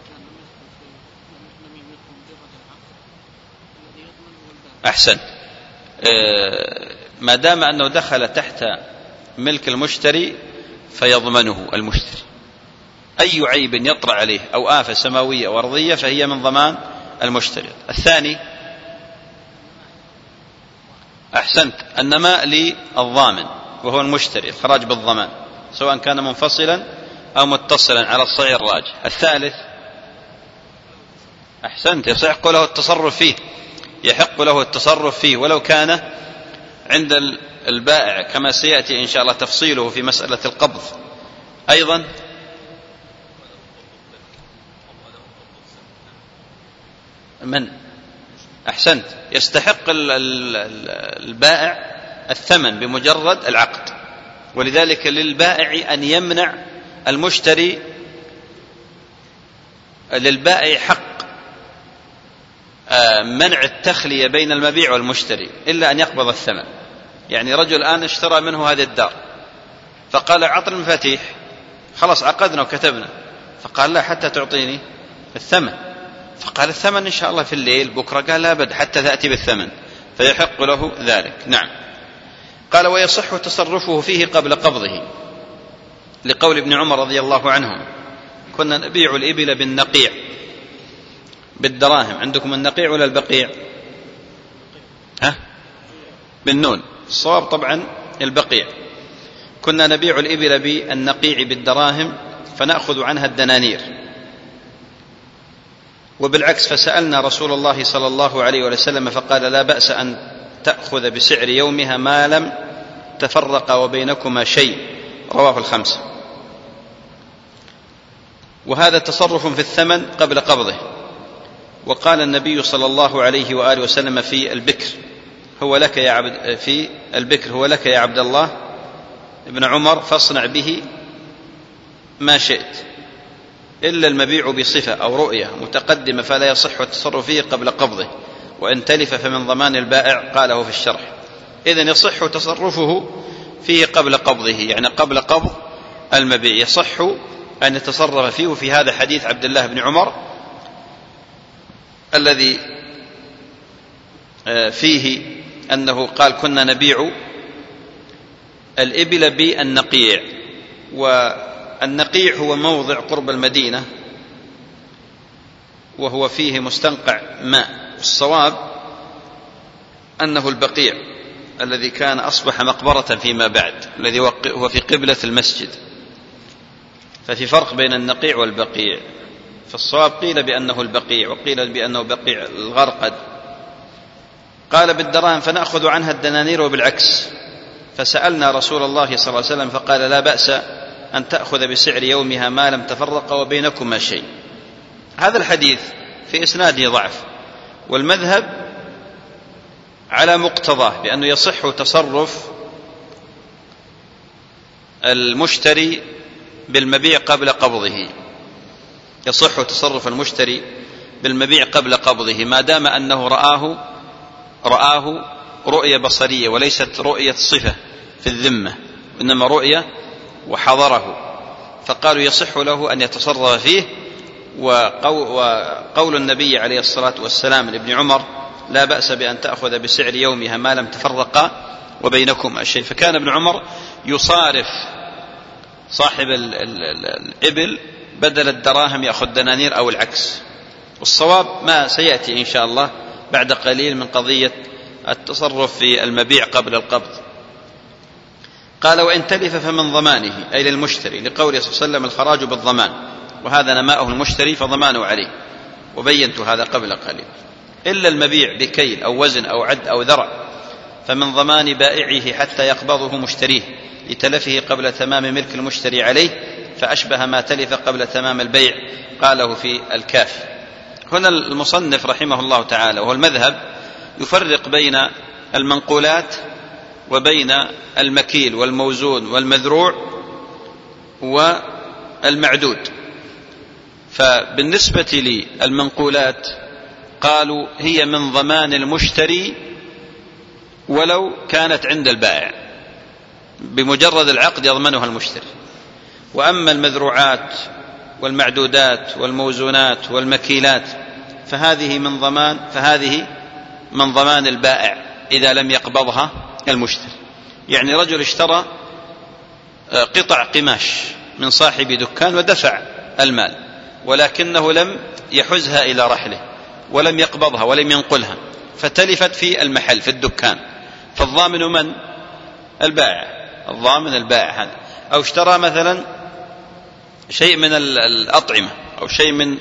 أحسن. آه... ما دام أنه دخل تحت ملك المشتري فيضمنه المشتري، أي عيب يطرأ عليه أو آفة سماوية أو أرضية فهي من ضمان المشتري. الثاني أحسنت، النماء للضامن وهو المشتري، الخراج بالضمان سواء كان منفصلا أو متصلا على الصحيح الراجح. الثالث أحسنت، يحق له التصرف فيه، يحق له التصرف فيه ولو كان عند البائع كما سيأتي إن شاء الله تفصيله في مسألة القبض. أيضا من أحسنت يستحق البائع الثمن بمجرد العقد، ولذلك للبائع أن يمنع المشتري، للبائع حق منع التخلية بين المبيع والمشتري إلا أن يقبض الثمن. يعني رجل الآن اشترى منه هذه الدار فقال أعطني المفاتيح، خلاص عقدنا وكتبنا، فقال لا حتى تعطيني الثمن، فقال الثمن إن شاء الله في الليل بكرة، قال لا بد حتى تأتي بالثمن، فيحق له ذلك. نعم. قال ويصح تصرفه فيه قبل قبضه لقول ابن عمر رضي الله عنه كنا نبيع الإبل بالنقيع بالدراهم. عندكم النقيع ولا البقيع؟ ها؟ بالنون، الصواب طبعا البقيع. كنا نبيع الإبل بالنقيع بالدراهم فنأخذ عنها الدنانير، وبالعكس فسألنا رسول الله صلى الله عليه وسلم فقال لا بأس أن تأخذ بسعر يومها ما لم تفرق وبينكما شيء، رواه الخمسة. وهذا تصرف في الثمن قبل قبضه. وقال النبي صلى الله عليه وآله وسلم في البكر هو لك يا عبد في البكر هو لك يا عبد الله ابن عمر فاصنع به ما شئت إلا المبيع بصفة أو رؤية متقدمة فلا يصح التصرف فيه قبل قبضه، وإن تلف فمن ضمان البائع، قاله في الشرح. إذن يصح تصرفه فيه قبل قبضه، يعني قبل قبض المبيع يصح أن يتصرف فيه. وفي هذا حديث عبد الله بن عمر الذي فيه أنه قال كنا نبيع الإبل بالنقيع، والنقيع هو موضع قرب المدينة وهو فيه مستنقع ماء، الصواب أنه البقيع الذي كان أصبح مقبرة فيما بعد، الذي هو في قبلة المسجد، ففي فرق بين النقيع والبقيع. فالصواب قيل بأنه البقيع وقيل بأنه بقيع الغرقد. قال بالدراهم فنأخذ عنها الدنانير وبالعكس، فسألنا رسول الله صلى الله عليه وسلم فقال لا بأس أن تأخذ بسعر يومها ما لم تفرق وبينكما شيء. هذا الحديث في إسناده ضعف، والمذهب على مقتضاه بأنه يصح تصرف المشتري بالمبيع قبل قبضه، يصح تصرف المشتري بالمبيع قبل قبضه ما دام أنه رآه رآه رؤية بصرية وليست رؤية صفة في الذمة، إنما رؤية وحضره، فقالوا يصح له أن يتصرف فيه. وقول النبي عليه الصلاة والسلام لابن عمر لا بأس بأن تأخذ بسعر يومها ما لم تفرق وبينكم شيء، فكان ابن عمر يصارف صاحب الإبل بدل الدراهم يأخذ دنانير أو العكس. والصواب ما سيأتي إن شاء الله بعد قليل من قضية التصرف في المبيع قبل القبض. قال وإن تلف فمن ضمانه أي للمشتري، لقوله صلى الله عليه وسلم الخراج بالضمان، وهذا نماءه المشتري فضمانه عليه، وبينت هذا قبل قليل. إلا المبيع بكيل أو وزن أو عد أو ذرع فمن ضمان بائعه حتى يقبضه مشتريه لتلفه قبل تمام ملك المشتري عليه، فأشبه ما تلف قبل تمام البيع، قاله في الكافي. هنا المصنف رحمه الله تعالى وهو المذهب يفرق بين المنقولات وبين المكيل والموزون والمذروع والمعدود. فبالنسبة للمنقولات قالوا هي من ضمان المشتري ولو كانت عند البائع، بمجرد العقد يضمنها المشتري. وأما المذروعات والمعدودات والموزونات والمكيلات فهذه من ضمان فهذه من ضمان البائع إذا لم يقبضها المشتري. يعني رجل اشترى قطع قماش من صاحب دكان ودفع المال، ولكنه لم يحزها إلى رحله ولم يقبضها ولم ينقلها، فتلفت في المحل في الدكان، فالضامن من؟ البائع، الضامن البائع هذا. أو اشترى مثلا شيء من الأطعمة أو شيء من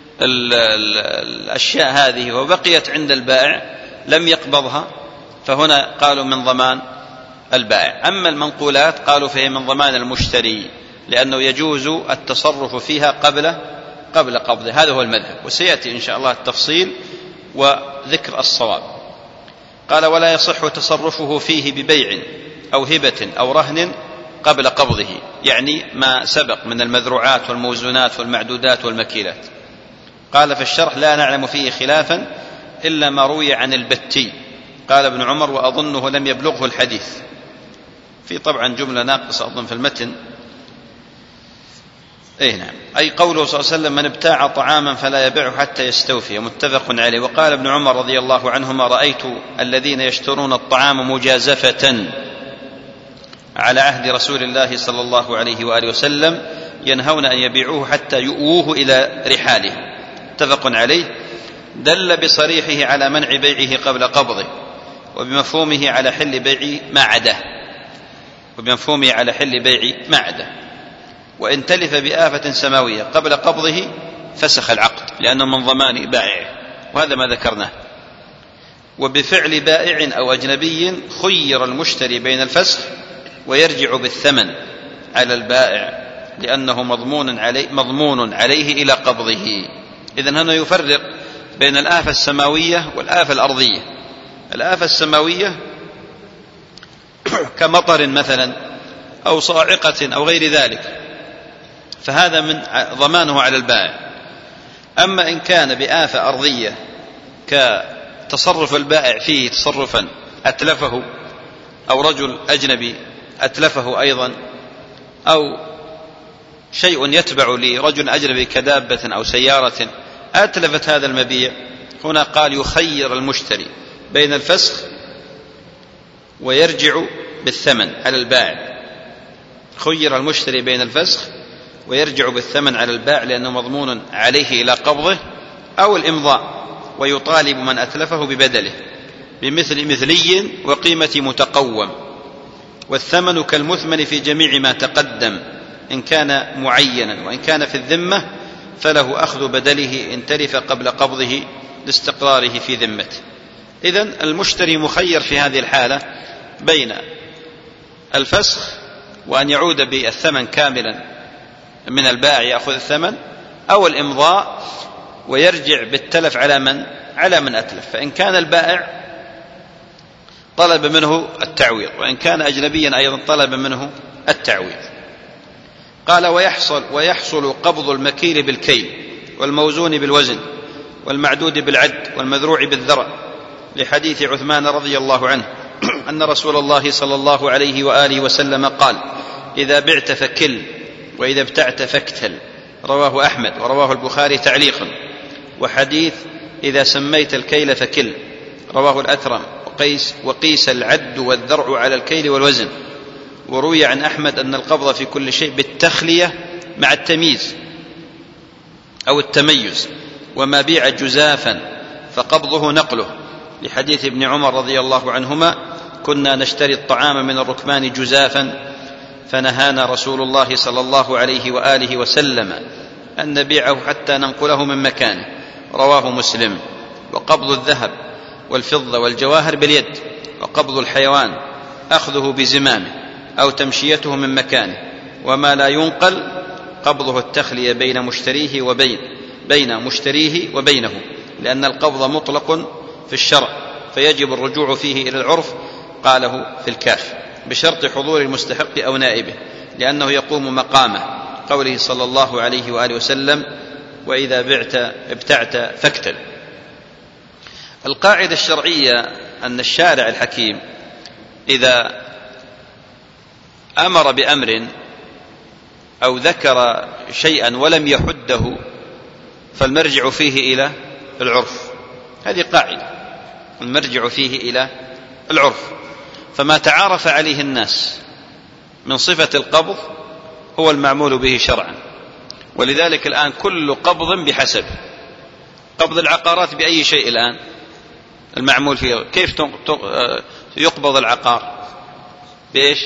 الأشياء هذه وبقيت عند البائع لم يقبضها، فهنا قالوا من ضمان البائع. أما المنقولات قالوا فهي من ضمان المشتري، لأنه يجوز التصرف فيها قبل قبل قبضه. هذا هو المذهب، وسيأتي إن شاء الله التفصيل وذكر الصواب. قال ولا يصح تصرفه فيه ببيع أو هبة أو رهن قبل قبضه، يعني ما سبق من المذروعات والموزونات والمعدودات والمكيلات. قال في الشرح لا نعلم فيه خلافا إلا ما روي عن البتي. قال ابن عمر وأظنه لم يبلغه الحديث. في طبعا جملة ناقصة أظن في المتن، أي نعم، أي قوله صلى الله عليه وسلم من ابتاع طعاما فلا يبيعه حتى يستوفي، متفق عليه. وقال ابن عمر رضي الله عنهما رأيت الذين يشترون الطعام مجازفة على عهد رسول الله صلى الله عليه وآله وسلم ينهون أن يبيعوه حتى يؤوه إلى رحاله، متفق عليه. دل بصريحه على منع بيعه قبل قبضه، وبمفهومه على حل بيع ما عداه وبمفهومه على حل بيع ما عداه. وإن تلف بآفة سماوية قبل قبضه فسخ العقد، لأنه من ضمان بائعه، وهذا ما ذكرناه. وبفعل بائع أو أجنبي خير المشتري بين الفسخ ويرجع بالثمن على البائع، لأنه مضمون عليه, مضمون عليه إلى قبضه. إذن هنا يفرق بين الآفة السماوية والآفة الأرضية. الآفة السماوية كمطر مثلا أو صاعقة أو غير ذلك، فهذا من ضمانه على البائع. أما إن كان بآفة أرضية كتصرف البائع فيه تصرفا أتلفه، أو رجل أجنبي أتلفه أيضا، أو شيء يتبع لرجل أجنبي كدابة أو سيارة أتلفت هذا المبيع، هنا قال يخير المشتري بين الفسخ ويرجع بالثمن على البائع. خير المشتري بين الفسخ ويرجع بالثمن على البائع لأنه مضمون عليه إلى قبضه، أو الإمضاء ويطالب من أتلفه ببدله بمثل مثلي وقيمة متقوم. والثمن كالمثمن في جميع ما تقدم إن كان معينا، وإن كان في الذمة فله أخذ بدله إن تلف قبل قبضه لاستقراره في ذمته. إذن المشتري مخير في هذه الحالة بين الفسخ وأن يعود بالثمن كاملا من البائع يأخذ الثمن، أو الإمضاء ويرجع بالتلف على من على من أتلف. فإن كان البائع طلب منه التعويض، وإن كان أجنبيا أيضا طلب منه التعويض. قال ويحصل, ويحصل قبض المكيل بالكيل والموزون بالوزن والمعدود بالعد والمذروع بالذرع، لحديث عثمان رضي الله عنه أن رسول الله صلى الله عليه وآله وسلم قال إذا بعت فكل وإذا ابتعت فاكتل، رواه أحمد ورواه البخاري تعليقا. وحديث إذا سميت الكيل فكل، رواه الأثرم وقيس, وقيس العد والذرع على الكيل والوزن. وروي عن أحمد أن القبض في كل شيء بالتخلية مع التمييز أو التميز، وما بيع جزافا فقبضه نقله، لحديث ابن عمر رضي الله عنهما كنا نشتري الطعام من الركمان جزافا فنهانا رسول الله صلى الله عليه وآله وسلم أن نبيعه حتى ننقله من مكانه، رواه مسلم. وقبض الذهب والفضة والجواهر باليد، وقبض الحيوان أخذه بزمامه أو تمشيته من مكانه. وما لا ينقل قبضه التخلية بين مشتريه وبين بين مشتريه وبينه، لأن القبض مطلق في الشرع فيجب الرجوع فيه إلى العرف، قاله في الكافي، بشرط حضور المستحق أو نائبه، لأنه يقوم مقامه، قوله صلى الله عليه وآله وسلم: وإذا بعت ابتعت فاكتل. القاعدة الشرعية أن الشارع الحكيم إذا أمر بأمر أو ذكر شيئا ولم يحده فالمرجع فيه إلى العرف. هذه قاعدة، المرجع فيه إلى العرف. فما تعارف عليه الناس من صفة القبض هو المعمول به شرعا. ولذلك الآن كل قبض بحسب. قبض العقارات بأي شيء الآن المعمول فيه؟ كيف يقبض العقار؟ بإيش؟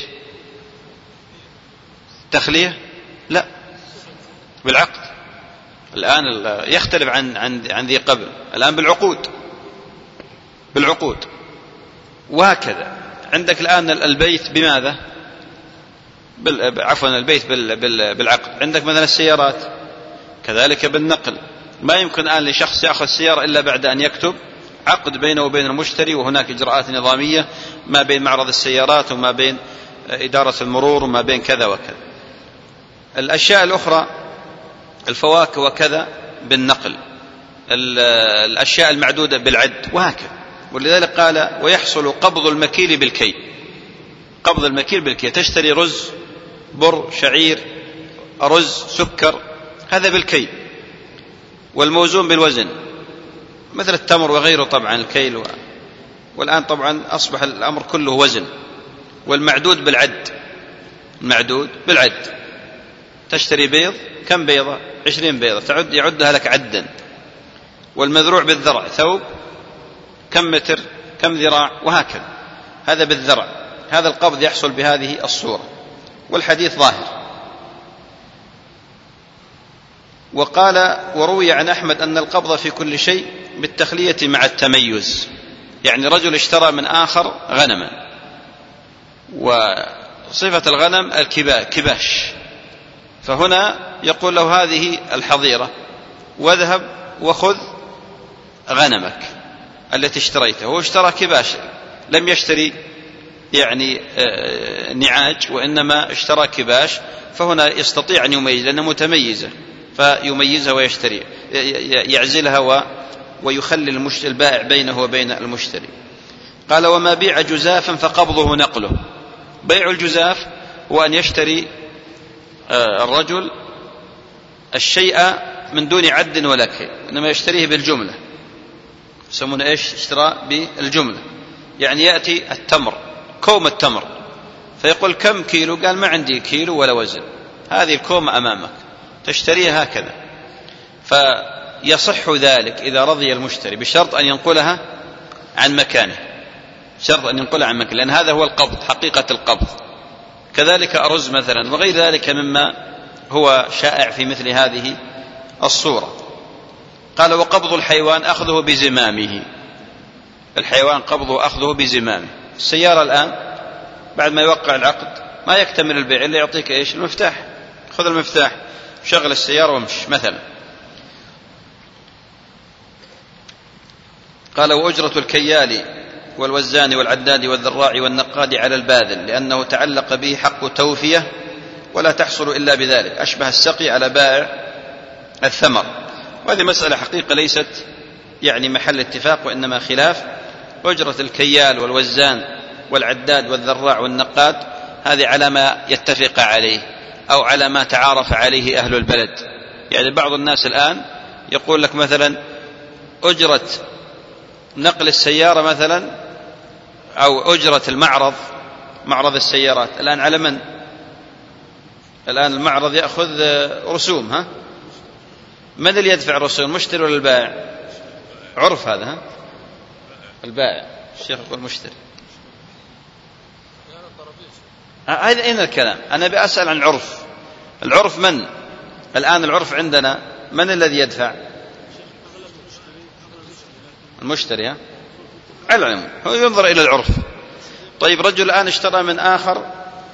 تخلية؟ لا، بالعقد. الآن يختلف عن عن عن ذي قبل. الآن بالعقود، بالعقود. وهكذا عندك الآن البيت بماذا؟ عفوا البيت بالعقد. عندك مثلا السيارات كذلك بالنقل. ما يمكن الآن لشخص يأخذ سيارة إلا بعد أن يكتب عقد بينه وبين المشتري، وهناك إجراءات نظامية ما بين معرض السيارات وما بين إدارة المرور وما بين كذا وكذا. الأشياء الأخرى الفواكه وكذا بالنقل، الأشياء المعدودة بالعد، وهكذا. ولذلك قال: ويحصل قبض المكيل بالكي. قبض المكيل بالكي، تشتري رز، بر، شعير، رز، سكر، هذا بالكي. والموزون بالوزن مثل التمر وغيره، طبعا الكيل و... والآن طبعا أصبح الأمر كله وزن. والمعدود بالعد، المعدود بالعد. تشتري بيض، كم بيضة؟ عشرين بيضة، تعد يعدها لك عدا. والمذروع بالذرع، ثوب كم متر، كم ذراع، وهكذا. هذا بالذرع. هذا القبض يحصل بهذه الصورة، والحديث ظاهر. وقال: وروي عن أحمد أن القبض في كل شيء بالتخلية مع التميز. يعني رجل اشترى من آخر غنما، وصفة الغنم الكباش، فهنا يقول له: هذه الحظيرة، واذهب وخذ غنمك التي اشتريتها. هو اشترى كباش، لم يشتري يعني نعاج، وإنما اشترى كباش. فهنا يستطيع أن يميز لأنها متميزة، فيميزها ويشتري، يعزلها ويخلي البائع بينه وبين المشتري. قال: وما بيع جزافا فقبضه نقله. بيع الجزاف هو أن يشتري الرجل الشيء من دون عد ولا كيل، إنما يشتريه بالجملة، يسمونه إيش؟ اشتراء بالجملة. يعني يأتي التمر، كوم التمر، فيقول: كم كيلو؟ قال: ما عندي كيلو ولا وزن، هذه الكومة أمامك، تشتريها هكذا. فيصح ذلك إذا رضي المشتري، بشرط أن ينقلها عن مكانه، شرط أن ينقلها عن مكانه، لأن هذا هو القبض، حقيقة القبض. كذلك أرز مثلا، وغير ذلك مما هو شائع في مثل هذه الصورة. قال: وقبض الحيوان أخذه بزمامه. الحيوان قبضه أخذه بزمامه. السيارة الآن بعد ما يوقع العقد ما يكتمل البيع إلا يعطيك إيش؟ المفتاح. خذ المفتاح، شغل السيارة وامش مثلا. قال: وأجرة الكيال والوزان والعداد والذراع والنقاد على الباذل، لأنه تعلق به حق توفية ولا تحصل إلا بذلك، أشبه السقي على بائع الثمر. وهذه مسألة حقيقة ليست يعني محل اتفاق، وإنما خلاف. أجرة الكيال والوزان والعداد والذراع والنقاد هذه على ما يتفق عليه أو على ما تعارف عليه أهل البلد. يعني بعض الناس الآن يقول لك مثلا أجرة نقل السيارة مثلا، أو أجرة المعرض، معرض السيارات الآن على من؟ الآن المعرض يأخذ رسوم، ها؟ من اللي يدفع الرسوم، المشتري ولا البائع؟ عرف هذا، ها؟ البائع. الشيخ يقول المشتري. هذا أين الكلام؟ أنا بأسأل عن العرف. العرف من؟ الآن العرف عندنا من الذي يدفع؟ المشتري، ها؟ على العموم هو ينظر إلى العرف. طيب رجل الآن اشترى من آخر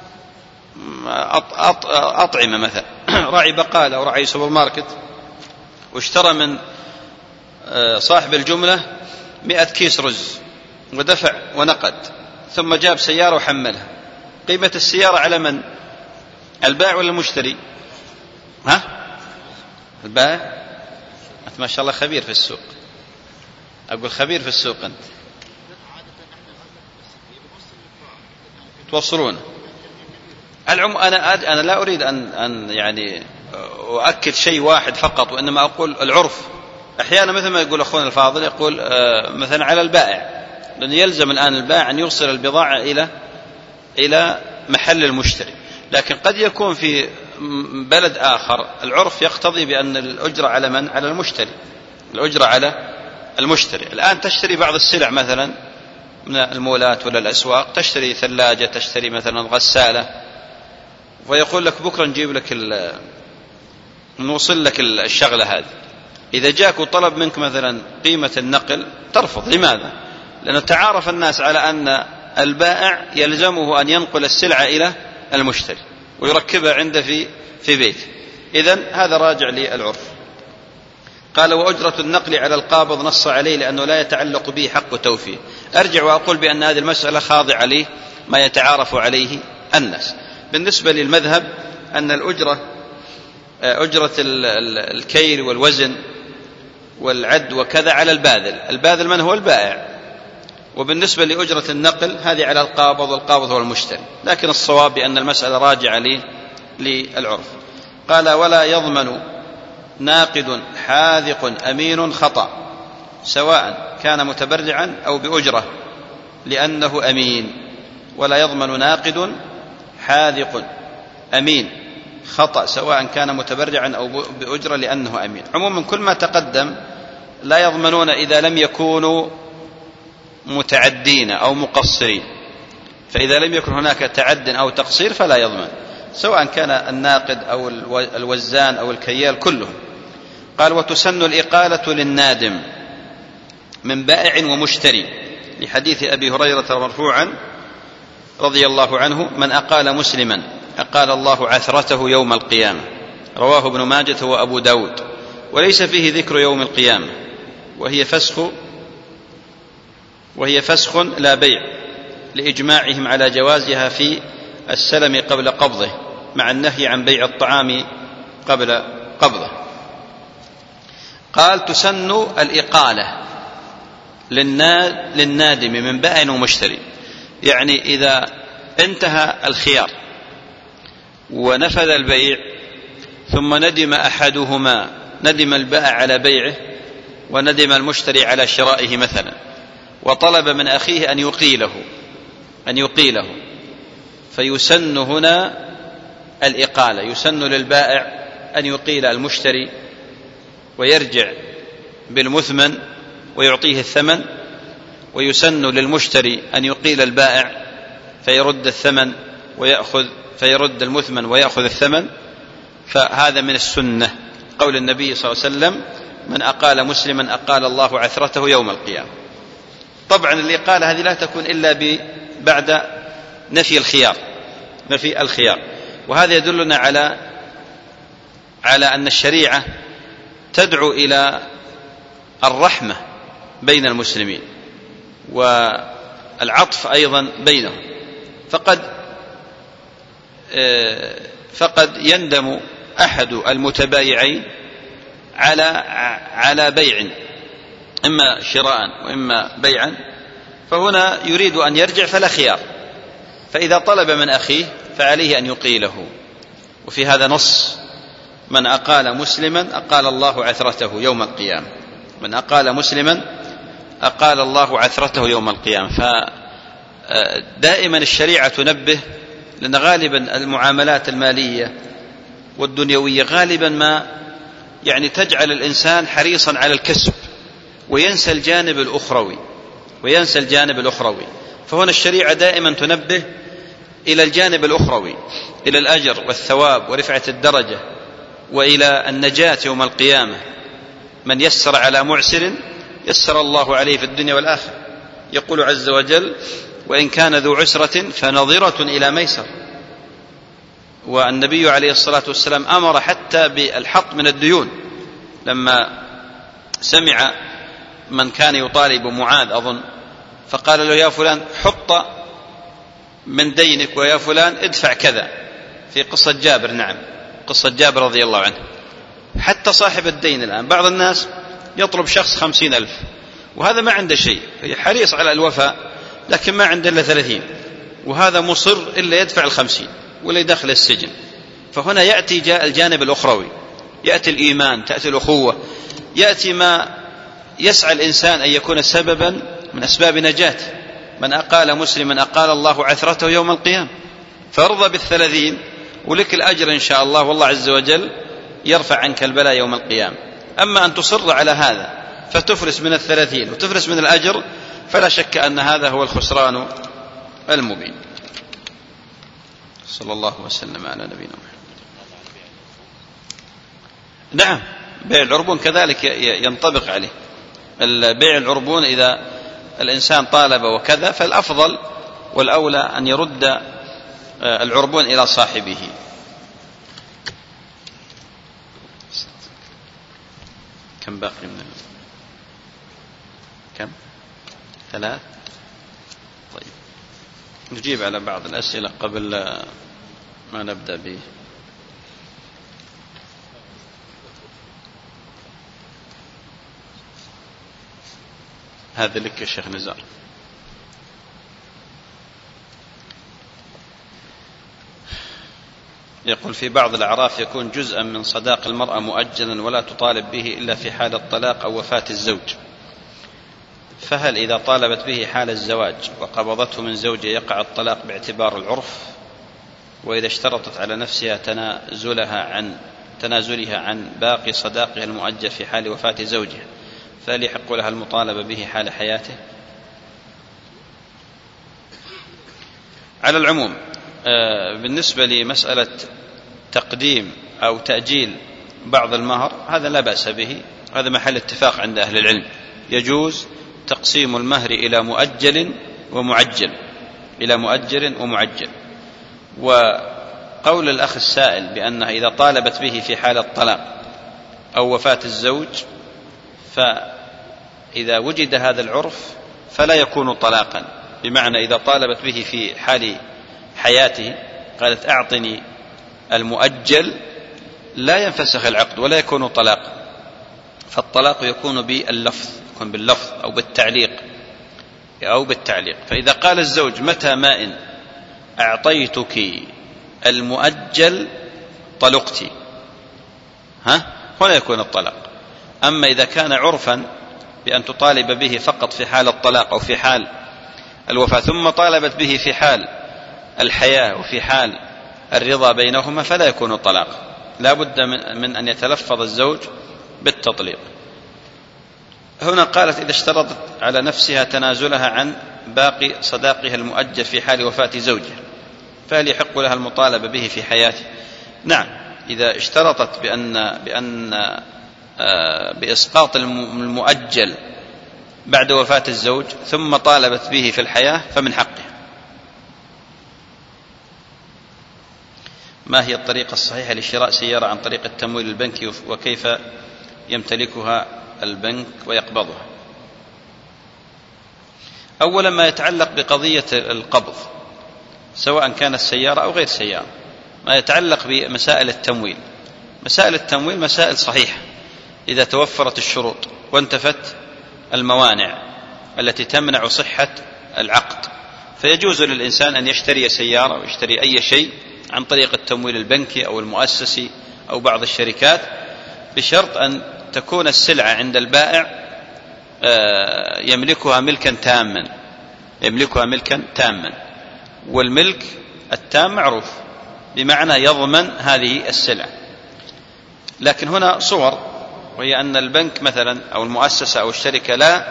أطعمة مثلا، راعي بقالة أو راعي سوبر ماركت، واشترى من صاحب الجملة مئة كيس رز ودفع ونقد، ثم جاب سيارة وحملها. قيمة السيارة على من؟ البائع ولا المشتري؟ ها؟ البائع. أنت ما شاء الله خبير في السوق. أقول خبير في السوق أنت. توصلون العم. أنا أنا لا أريد أن أن يعني أؤكد شيء واحد فقط، وإنما أقول العرف. أحيانا مثل ما يقول أخونا الفاضل، يقول مثلا على البائع، لأن يلزم الآن البائع أن يوصل البضاعة إلى إلى محل المشتري. لكن قد يكون في بلد آخر العرف يقتضي بأن الأجرة على من؟ على المشتري. الأجرة على المشتري. الآن تشتري بعض السلع مثلا من المولات ولا الأسواق، تشتري ثلاجة، تشتري مثلا غسالة، ويقول لك بكرة نجيب لك نوصل لك الشغلة هذه. إذا جاك وطلب منك مثلا قيمة النقل ترفض. لماذا؟ لأنه تعارف الناس على أن البائع يلزمه أن ينقل السلعة إلى المشتري ويركبها عنده في في بيته. إذن هذا راجع للعرف. قال وأجرة النقل على القابض نص عليه لأنه لا يتعلق به حق توفيه. أرجع وأقول بأن هذه المسألة خاضعة ليه ما يتعارف عليه الناس. بالنسبة للمذهب أن الأجرة أجرة الكيل والوزن والعد وكذا على الباذل. الباذل من هو؟ البائع. وبالنسبة لأجرة النقل هذه على القابض، والقابض هو المشتري. لكن الصواب بأن المسألة راجعة للعرف. قال ولا يضمن ناقد حاذق أمين خطأ سواء كان متبرعا أو بأجرة لأنه أمين. ولا يضمن ناقد حاذق أمين خطأ سواء كان متبرعا أو بأجرة لأنه أمين. عموما كل ما تقدم لا يضمنون إذا لم يكونوا متعدين أو مقصرين. فإذا لم يكن هناك تعد أو تقصير فلا يضمن، سواء كان الناقد أو الوزان أو الكيال كلهم. قال وتسن الإقالة للنادم من بائع ومشتري لحديث أبي هريرة مرفوعا رضي الله عنه من أقال مسلما أقال الله عثرته يوم القيامة. رواه ابن ماجة وأبو داود. وليس فيه ذكر يوم القيامة، وهي فسخ وهي فسخ لا بيع لإجماعهم على جوازها في السلم قبل قبضه مع النهي عن بيع الطعام قبل قبضه. قال تسن الإقالة للنادم من بائع ومشتري، يعني إذا انتهى الخيار ونفذ البيع ثم ندم أحدهما، ندم البائع على بيعه وندم المشتري على شرائه مثلا، وطلب من أخيه أن يقيله أن يقيله فيسن هنا الإقالة. يسن للبائع أن يقيل المشتري ويرجع بالمثمن ويعطيه الثمن، ويسن للمشتري أن يقيل البائع فيرد الثمن ويأخذ فيرد المثمن ويأخذ الثمن. فهذا من السنة، قول النبي صلى الله عليه وسلم من أقال مسلما أقال الله عثرته يوم القيامة. طبعا الإقالة هذه لا تكون إلا بعد نفي الخيار نفي الخيار وهذا يدلنا على على أن الشريعة تدعو إلى الرحمة بين المسلمين والعطف أيضا بينهم. فقد فقد يندم أحد المتبايعين على على بيع، إما شراء وإما بيعا، فهنا يريد أن يرجع فلا خيار، فإذا طلب من أخيه فعليه أن يقيله. وفي هذا نص من أقال مسلما أقال الله عثرته يوم القيامة. من أقال مسلما أقال الله عثرته يوم القيامة. فدائما الشريعة تنبه، لأن غالبا المعاملات المالية والدنيوية غالبا ما يعني تجعل الإنسان حريصا على الكسب وينسى الجانب الأخروي وينسى الجانب الأخروي فهنا الشريعة دائما تنبه إلى الجانب الأخروي، إلى الأجر والثواب ورفعة الدرجة وإلى النجاة يوم القيامة. من يسر على معسر يسر الله عليه في الدنيا والآخرة. يقول عز وجل وإن كان ذو عسرة فنظرة إلى ميسر. والنبي عليه الصلاة والسلام أمر حتى بالحط من الديون، لما سمع من كان يطالب معاذ أظن فقال له يا فلان حط من دينك ويا فلان ادفع كذا، في قصة جابر. نعم، قصة جابر رضي الله عنه. حتى صاحب الدين الآن بعض الناس يطلب شخص خمسين ألف وهذا ما عنده شيء، حريص على الوفاء لكن ما عنده إلا ثلاثين، وهذا مصر إلا يدفع الخمسين ولا يدخل السجن. فهنا يأتي جاء الجانب الأخروي، يأتي الإيمان، تأتي الأخوة، يأتي ما يسعى الإنسان أن يكون سببا من أسباب نجاة. من أقال مسلما أقال الله عثرته يوم القيامة. فارضى بالثلاثين ولك الأجر إن شاء الله، والله عز وجل يرفع عنك البلاء يوم القيامة. أما أن تصر على هذا فتفلس من الثلاثين وتفلس من الأجر فلا شك أن هذا هو الخسران المبين. صلى الله وسلم على نبينا محمد. نعم، بيع العربون كذلك ينطبق عليه. البيع العربون إذا الإنسان طالب وكذا فالأفضل والأولى أن يرد العربون إلى صاحبه. كم باقي من كم؟ ثلاث. طيب نجيب على بعض الأسئلة قبل ما نبدأ به. هذا لك يا شيخ نزار. يقول في بعض الأعراف يكون جزءا من صداق المرأة مؤجلا ولا تطالب به إلا في حال الطلاق أو وفاة الزوج، فهل إذا طالبت به حال الزواج وقبضته من زوجه يقع الطلاق باعتبار العرف؟ وإذا اشترطت على نفسها تنازلها عن تنازلها عن باقي صداقها المؤجل في حال وفاة زوجها فهل يحق لها المطالبة به حال حياته؟ على العموم بالنسبة لمسألة تقديم أو تأجيل بعض المهر هذا لا بأس به، هذا محل اتفاق عند أهل العلم. يجوز تقسيم المهر إلى مؤجل ومعجل، إلى مؤجل ومعجل. وقول الأخ السائل بأنها إذا طالبت به في حال الطلاق أو وفاة الزوج فإذا وجد هذا العرف فلا يكون طلاقا، بمعنى إذا طالبت به في حال حياته قالت أعطني المؤجل لا ينفسخ العقد ولا يكون طلاقا، فالطلاق يكون باللفظ، يكون باللفظ أو بالتعليق أو بالتعليق. فإذا قال الزوج متى ما إن أعطيتك المؤجل طلقتي، ها هنا يكون الطلاق. أما إذا كان عرفا بأن تطالب به فقط في حال الطلاق أو في حال الوفاة ثم طالبت به في حال الحياة وفي حال الرضا بينهما فلا يكون طلاق، لا بد من أن يتلفظ الزوج بالتطليق. هنا قالت إذا اشترطت على نفسها تنازلها عن باقي صداقها المؤجل في حال وفاة زوجها فهل يحق لها المطالبة به في حياته؟ نعم، إذا اشترطت بأن, بأن بإسقاط المؤجل بعد وفاة الزوج ثم طالبت به في الحياة فمن حقها. ما هي الطريقة الصحيحة لشراء سيارة عن طريق التمويل البنكي وكيف يمتلكها البنك ويقبضها؟ أولا ما يتعلق بقضية القبض سواء كانت سيارة أو غير سيارة، ما يتعلق بمسائل التمويل، مسائل التمويل مسائل صحيحة إذا توفرت الشروط وانتفت الموانع التي تمنع صحة العقد، فيجوز للإنسان أن يشتري سيارة ويشتري أي شيء عن طريق التمويل البنكي أو المؤسسي أو بعض الشركات، بشرط أن تكون السلعة عند البائع يملكها ملكا تاما، يملكها ملكا تاما، والملك التام معروف بمعنى يضمن هذه السلعة. لكن هنا صور، وهي أن البنك مثلا أو المؤسسة أو الشركة لا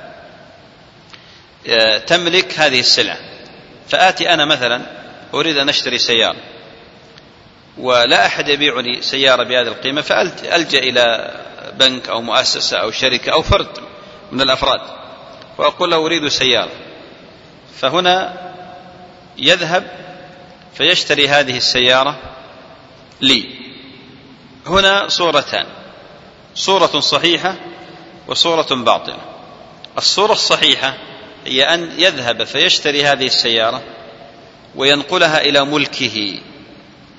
تملك هذه السلعة، فآتي أنا مثلا أريد أن أشتري سيارة ولا أحد يبيع لي سيارة بهذه القيمة، فألجأ إلى بنك أو مؤسسة أو شركة أو فرد من الأفراد وأقول له أريد سيارة، فهنا يذهب فيشتري هذه السيارة لي. هنا صورتان، صورة صحيحة وصورة باطلة. الصورة الصحيحة هي أن يذهب فيشتري هذه السيارة وينقلها إلى ملكه،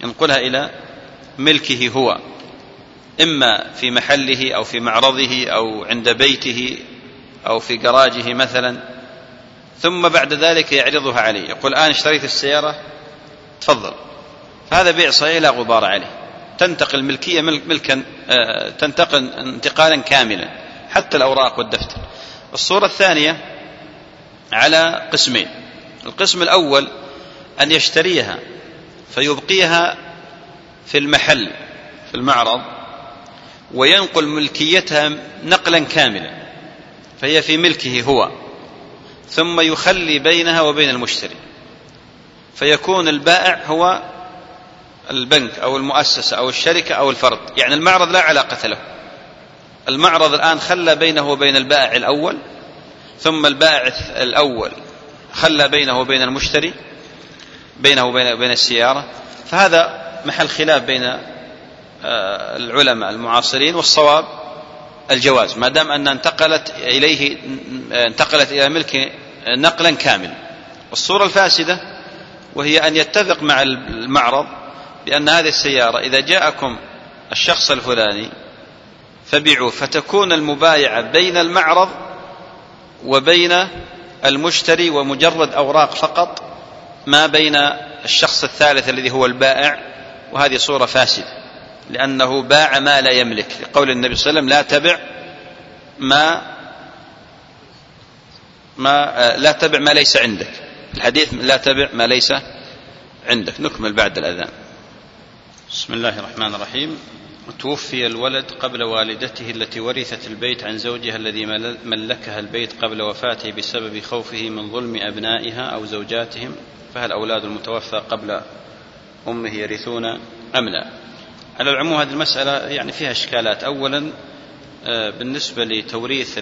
ينقلها إلى ملكه هو، إما في محله أو في معرضه أو عند بيته أو في جراجه مثلا، ثم بعد ذلك يعرضها عليه، يقول الآن اشتريت السيارة تفضل. فهذا بيع صحيح لا غبار عليه، تنتقل ملكية ملكا آه تنتقل انتقالا كاملا حتى الأوراق والدفتر. الصورة الثانية على قسمين. القسم الأول أن يشتريها فيبقيها في المحل في المعرض وينقل ملكيتها نقلا كاملا، فهي في ملكه هو، ثم يخلي بينها وبين المشتري، فيكون البائع هو البنك أو المؤسسة أو الشركة أو الفرد، يعني المعرض لا علاقة له. المعرض الآن خلى بينه وبين البائع الأول، ثم البائع الأول خلى بينه وبين المشتري، بينه وبين السيارة. فهذا محل خلاف بين العلماء المعاصرين، والصواب الجواز ما دام أن انتقلت إليه انتقلت إلى ملك نقلا كاملا. والصورة الفاسدة وهي أن يتفق مع المعرض بأن هذه السيارة إذا جاءكم الشخص الفلاني فبيعوه، فتكون المبايعة بين المعرض وبين المشتري ومجرد أوراق فقط ما بين الشخص الثالث الذي هو البائع، وهذه صورة فاسدة لأنه باع ما لا يملك، لقول النبي صلى الله عليه وسلم لا تبع ما ما لا تبع ما ليس عندك، الحديث لا تبع ما ليس عندك. نكمل بعد الأذان. بسم الله الرحمن الرحيم. توفي الولد قبل والدته التي ورثت البيت عن زوجها الذي ملكها البيت قبل وفاته بسبب خوفه من ظلم أبنائها أو زوجاتهم، فهل أولاد المتوفى قبل أمه يرثون أم لا؟ على العموم هذه المسألة يعني فيها إشكالات. أولا بالنسبة لتوريث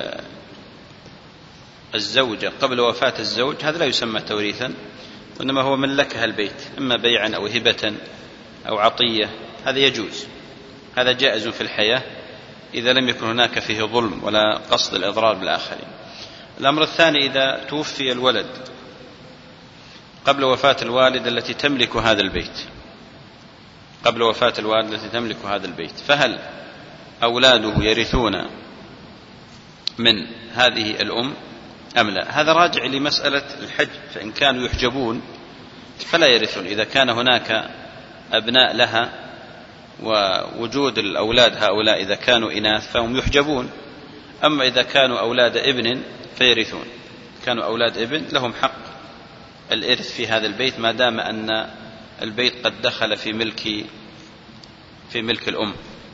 الزوجة قبل وفاة الزوج، هذا لا يسمى توريثا، وإنما هو ملكها البيت إما بيعا أو هبة أو عطية، هذا يجوز، هذا جائز في الحياة إذا لم يكن هناك فيه ظلم ولا قصد الإضرار بالآخرين. الأمر الثاني إذا توفي الولد قبل وفاة الوالد التي تملك هذا البيت قبل وفاة الوالد التي تملك هذا البيت فهل أولاده يرثون من هذه الأم أم لا؟ هذا راجع لمسألة الحج، فإن كانوا يحجبون فلا يرثون، إذا كان هناك أبناء لها ووجود الأولاد هؤلاء إذا كانوا إناث فهم يحجبون، أما إذا كانوا أولاد ابن فيرثون. كانوا أولاد ابن لهم حق الإرث في هذا البيت ما دام أن البيت قد دخل في ملك في ملك الأم.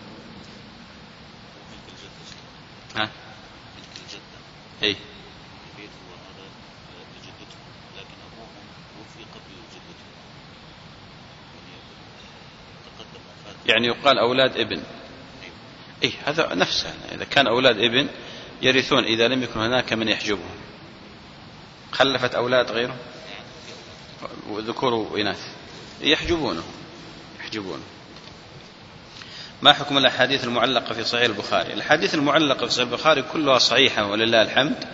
ها؟ أي يعني يقال أولاد ابن، إيه هذا نفسه، إذا كان أولاد ابن يرثون إذا لم يكن هناك من يحجبهم. خلفت أولاد غيره وذكور وإناث يحجبونه يحجبونه. ما حكم الأحاديث المعلقة في صحيح البخاري؟ الأحاديث المعلقة في صحيح البخاري كلها صحيحة ولله الحمد،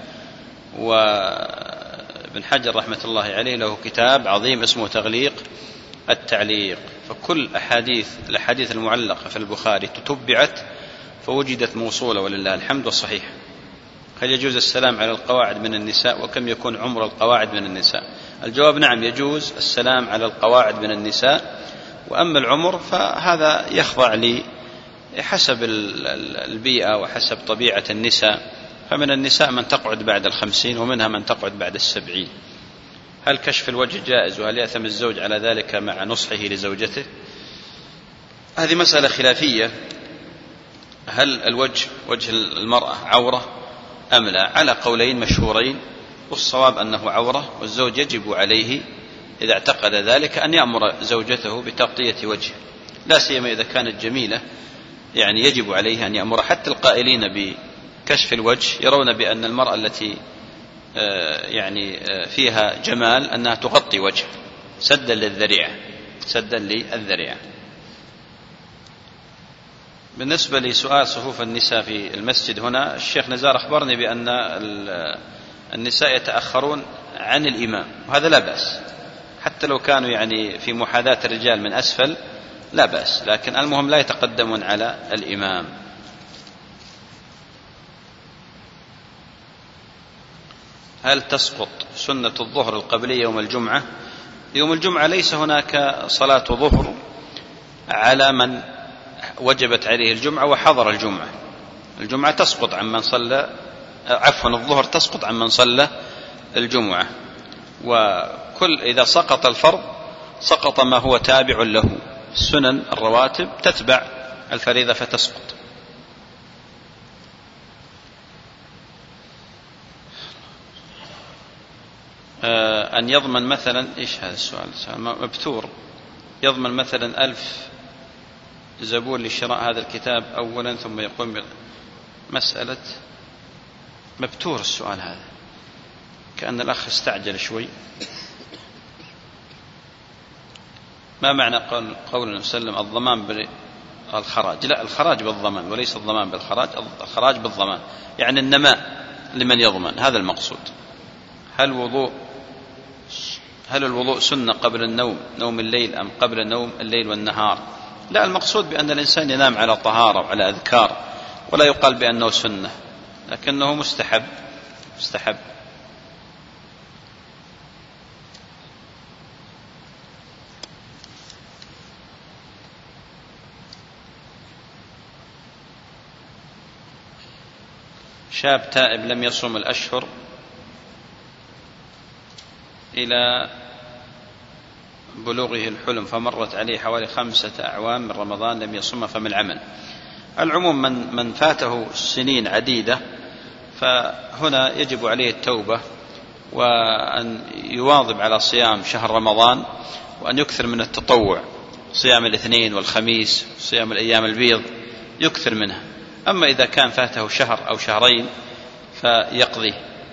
وابن حجر رحمة الله عليه له كتاب عظيم اسمه تغليق التعليق، فكل أحاديث الأحاديث المعلقة في البخاري تتبعت فوجدت موصولة ولله الحمد والصحيح. هل يجوز السلام على القواعد من النساء؟ وكم يكون عمر القواعد من النساء؟ الجواب نعم، يجوز السلام على القواعد من النساء، وأما العمر فهذا يخضع لي حسب البيئة وحسب طبيعة النساء، فمن النساء من تقعد بعد الخمسين ومنها من تقعد بعد السبعين. هل كشف الوجه جائز؟ وهل يأثم الزوج على ذلك مع نصحه لزوجته؟ هذه مسألة خلافية، هل الوجه وجه المرأة عورة أم لا؟ على قولين مشهورين، والصواب أنه عورة، والزوج يجب عليه إذا اعتقد ذلك أن يأمر زوجته بتغطية وجهه، لا سيما إذا كانت جميلة، يعني يجب عليه أن يأمر. حتى القائلين بكشف الوجه يرون بأن المرأة التي يعني فيها جمال أنها تغطي وجه سدا للذريعة سدا للذريعة. بالنسبة لسؤال صفوف النساء في المسجد هنا، الشيخ نزار أخبرني بأن النساء يتأخرون عن الإمام، وهذا لا بأس، حتى لو كانوا يعني في محاذاة الرجال من أسفل لا بأس، لكن المهم لا يتقدمون على الإمام. هل تسقط سنة الظهر القبلية يوم الجمعة؟ يوم الجمعة ليس هناك صلاة ظهر على من وجبت عليه الجمعة وحضر الجمعة. الجمعة تسقط عن من صلى، عفوا الظهر تسقط عن من صلى الجمعة، وكل إذا سقط الفرض سقط ما هو تابع له. السنن الرواتب تتبع الفريضة فتسقط. أن يضمن مثلا، إيش هذا السؤال؟ مبتور. يضمن مثلا ألف زبون لشراء هذا الكتاب أولا ثم يقوم بمسألة مبتور. السؤال هذا كأن الأخ استعجل شوي. ما معنى قول قول وسلم الضمان بالخراج؟ لا، الخراج بالضمان وليس الضمان بالخراج. الخراج بالضمان يعني النماء لمن يضمن، هذا المقصود. هل وضوء هل الوضوء سنة قبل النوم، نوم الليل، أم قبل نوم الليل والنهار؟ لا، المقصود بأن الإنسان ينام على طهارة وعلى أذكار، ولا يقال بأنه سنة، لكنه مستحب مستحب. شاب تائب لم يصوم الأشهر إلى بلوغه الحلم، فمرت عليه حوالي خمسة أعوام من رمضان لم يصوم، فما العمل؟ العموم من من فاته سنين عديدة فهنا يجب عليه التوبة، وأن يواظب على صيام شهر رمضان، وأن يكثر من التطوع، صيام الاثنين والخميس، صيام الأيام البيض يكثر منها. أما إذا كان فاته شهر أو شهرين فيقضي.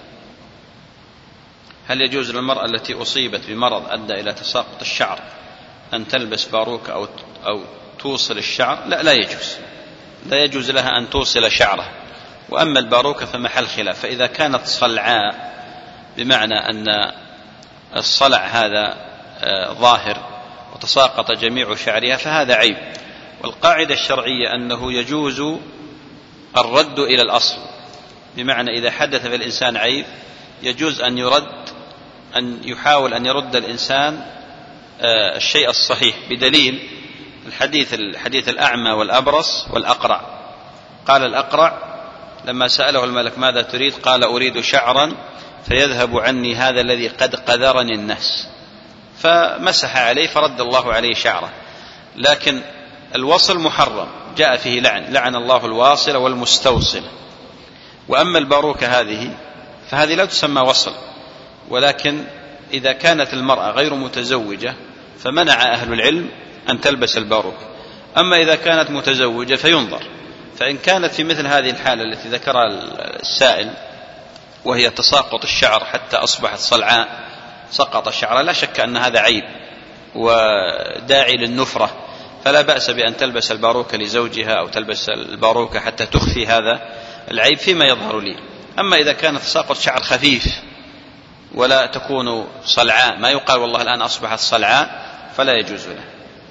هل يجوز للمرأة التي أصيبت بمرض أدى إلى تساقط الشعر أن تلبس باروكة أو أو توصل الشعر؟ لا، لا يجوز، لا يجوز لها أن توصل شعره. وأما الباروكة فمحل خلاف، فإذا كانت صلعاء بمعنى أن الصلع هذا ظاهر وتساقط جميع شعرها فهذا عيب. والقاعدة الشرعية أنه يجوز الرد إلى الأصل، بمعنى إذا حدث في الإنسان عيب يجوز أن يرد، أن يحاول أن يرد الإنسان الشيء الصحيح، بدليل الحديث الحديث الأعمى والأبرص والأقرع. قال الأقرع لما سأله الملك ماذا تريد؟ قال أريد شعرا فيذهب عني هذا الذي قد قذرني الناس، فمسح عليه فرد الله عليه شعره. لكن الوصل محرم، جاء فيه لعن، لعن الله الواصل والمستوصل. وأما الباروكة هذه فهذه لا تسمى وصل، ولكن إذا كانت المرأة غير متزوجة فمنع أهل العلم أن تلبس الباروكة. أما إذا كانت متزوجة فينظر، فإن كانت في مثل هذه الحالة التي ذكرها السائل وهي تساقط الشعر حتى أصبحت صلعاء، سقط الشعر، لا شك أن هذا عيب وداعي للنفرة، فلا بأس بأن تلبس الباروكة لزوجها أو تلبس الباروكة حتى تخفي هذا العيب فيما يظهر لي. أما إذا كان تساقط شعر خفيف ولا تكون صلعاء، ما يقال والله الآن أصبحت صلعاء، فلا يجوز له.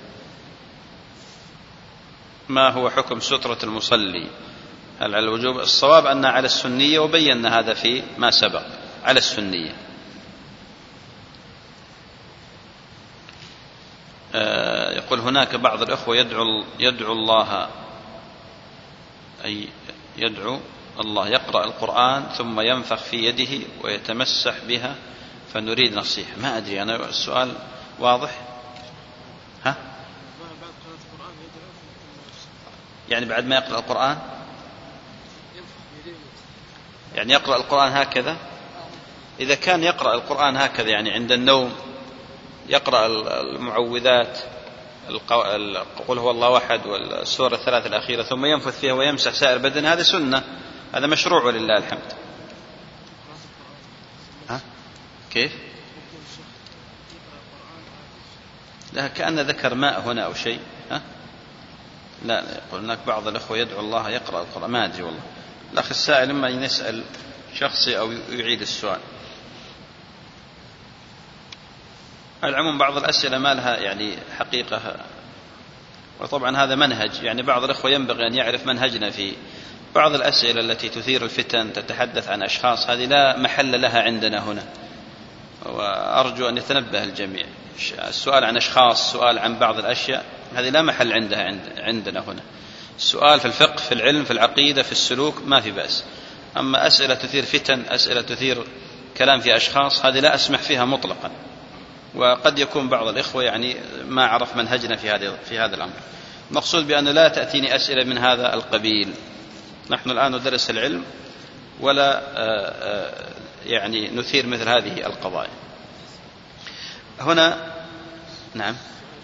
ما هو حكم سترة المصلي؟ هل على الوجوب؟ الصواب أنها على السنية، وبينا هذا في ما سبق، على السنية. آه يقول هناك بعض الأخوة يدعو, يدعو الله أي يدعو الله يقرأ القرآن ثم ينفخ في يده ويتمسح بها، فنريد نصيحة. ما أدري أنا، السؤال واضح؟ ها؟ يعني بعد ما يقرأ القرآن يعني يقرأ القرآن هكذا؟ إذا كان يقرأ القرآن هكذا يعني عند النوم يقرأ المعوذات، قل هو الله أحد والسورة الثلاث الأخيرة ثم ينفث فيها ويمسح سائر بدن، هذا سنة، هذا مشروع ولله الحمد. ها؟ كيف؟ لا، كأن ذكر ماء هنا أو شيء. ها؟ لا, لا يقول هناك بعض الأخوة يدعو الله يقرأ القرآن، ما أدري والله. الأخ السائل إما يسأل شخصي أو يعيد السؤال. على العموم بعض الأسئلة ما لها يعني حقيقة، وطبعا هذا منهج، يعني بعض الأخوة ينبغي أن يعرف منهجنا في بعض الأسئلة التي تثير الفتن تتحدث عن أشخاص، هذه لا محل لها عندنا هنا، وأرجو أن يتنبه الجميع. السؤال عن أشخاص، سؤال عن بعض الأشياء، هذه لا محل عندها عندنا هنا. السؤال في الفقه، في العلم، في العقيدة، في السلوك ما في بأس. أما أسئلة تثير فتن، أسئلة تثير كلام في أشخاص، هذه لا أسمح فيها مطلقا. وقد يكون بعض الإخوة يعني ما عرف منهجنا في هذا في هذا الأمر. مقصود بأن لا تأتيني أسئلة من هذا القبيل. نحن الآن ندرس العلم ولا يعني نثير مثل هذه القضايا هنا. نعم.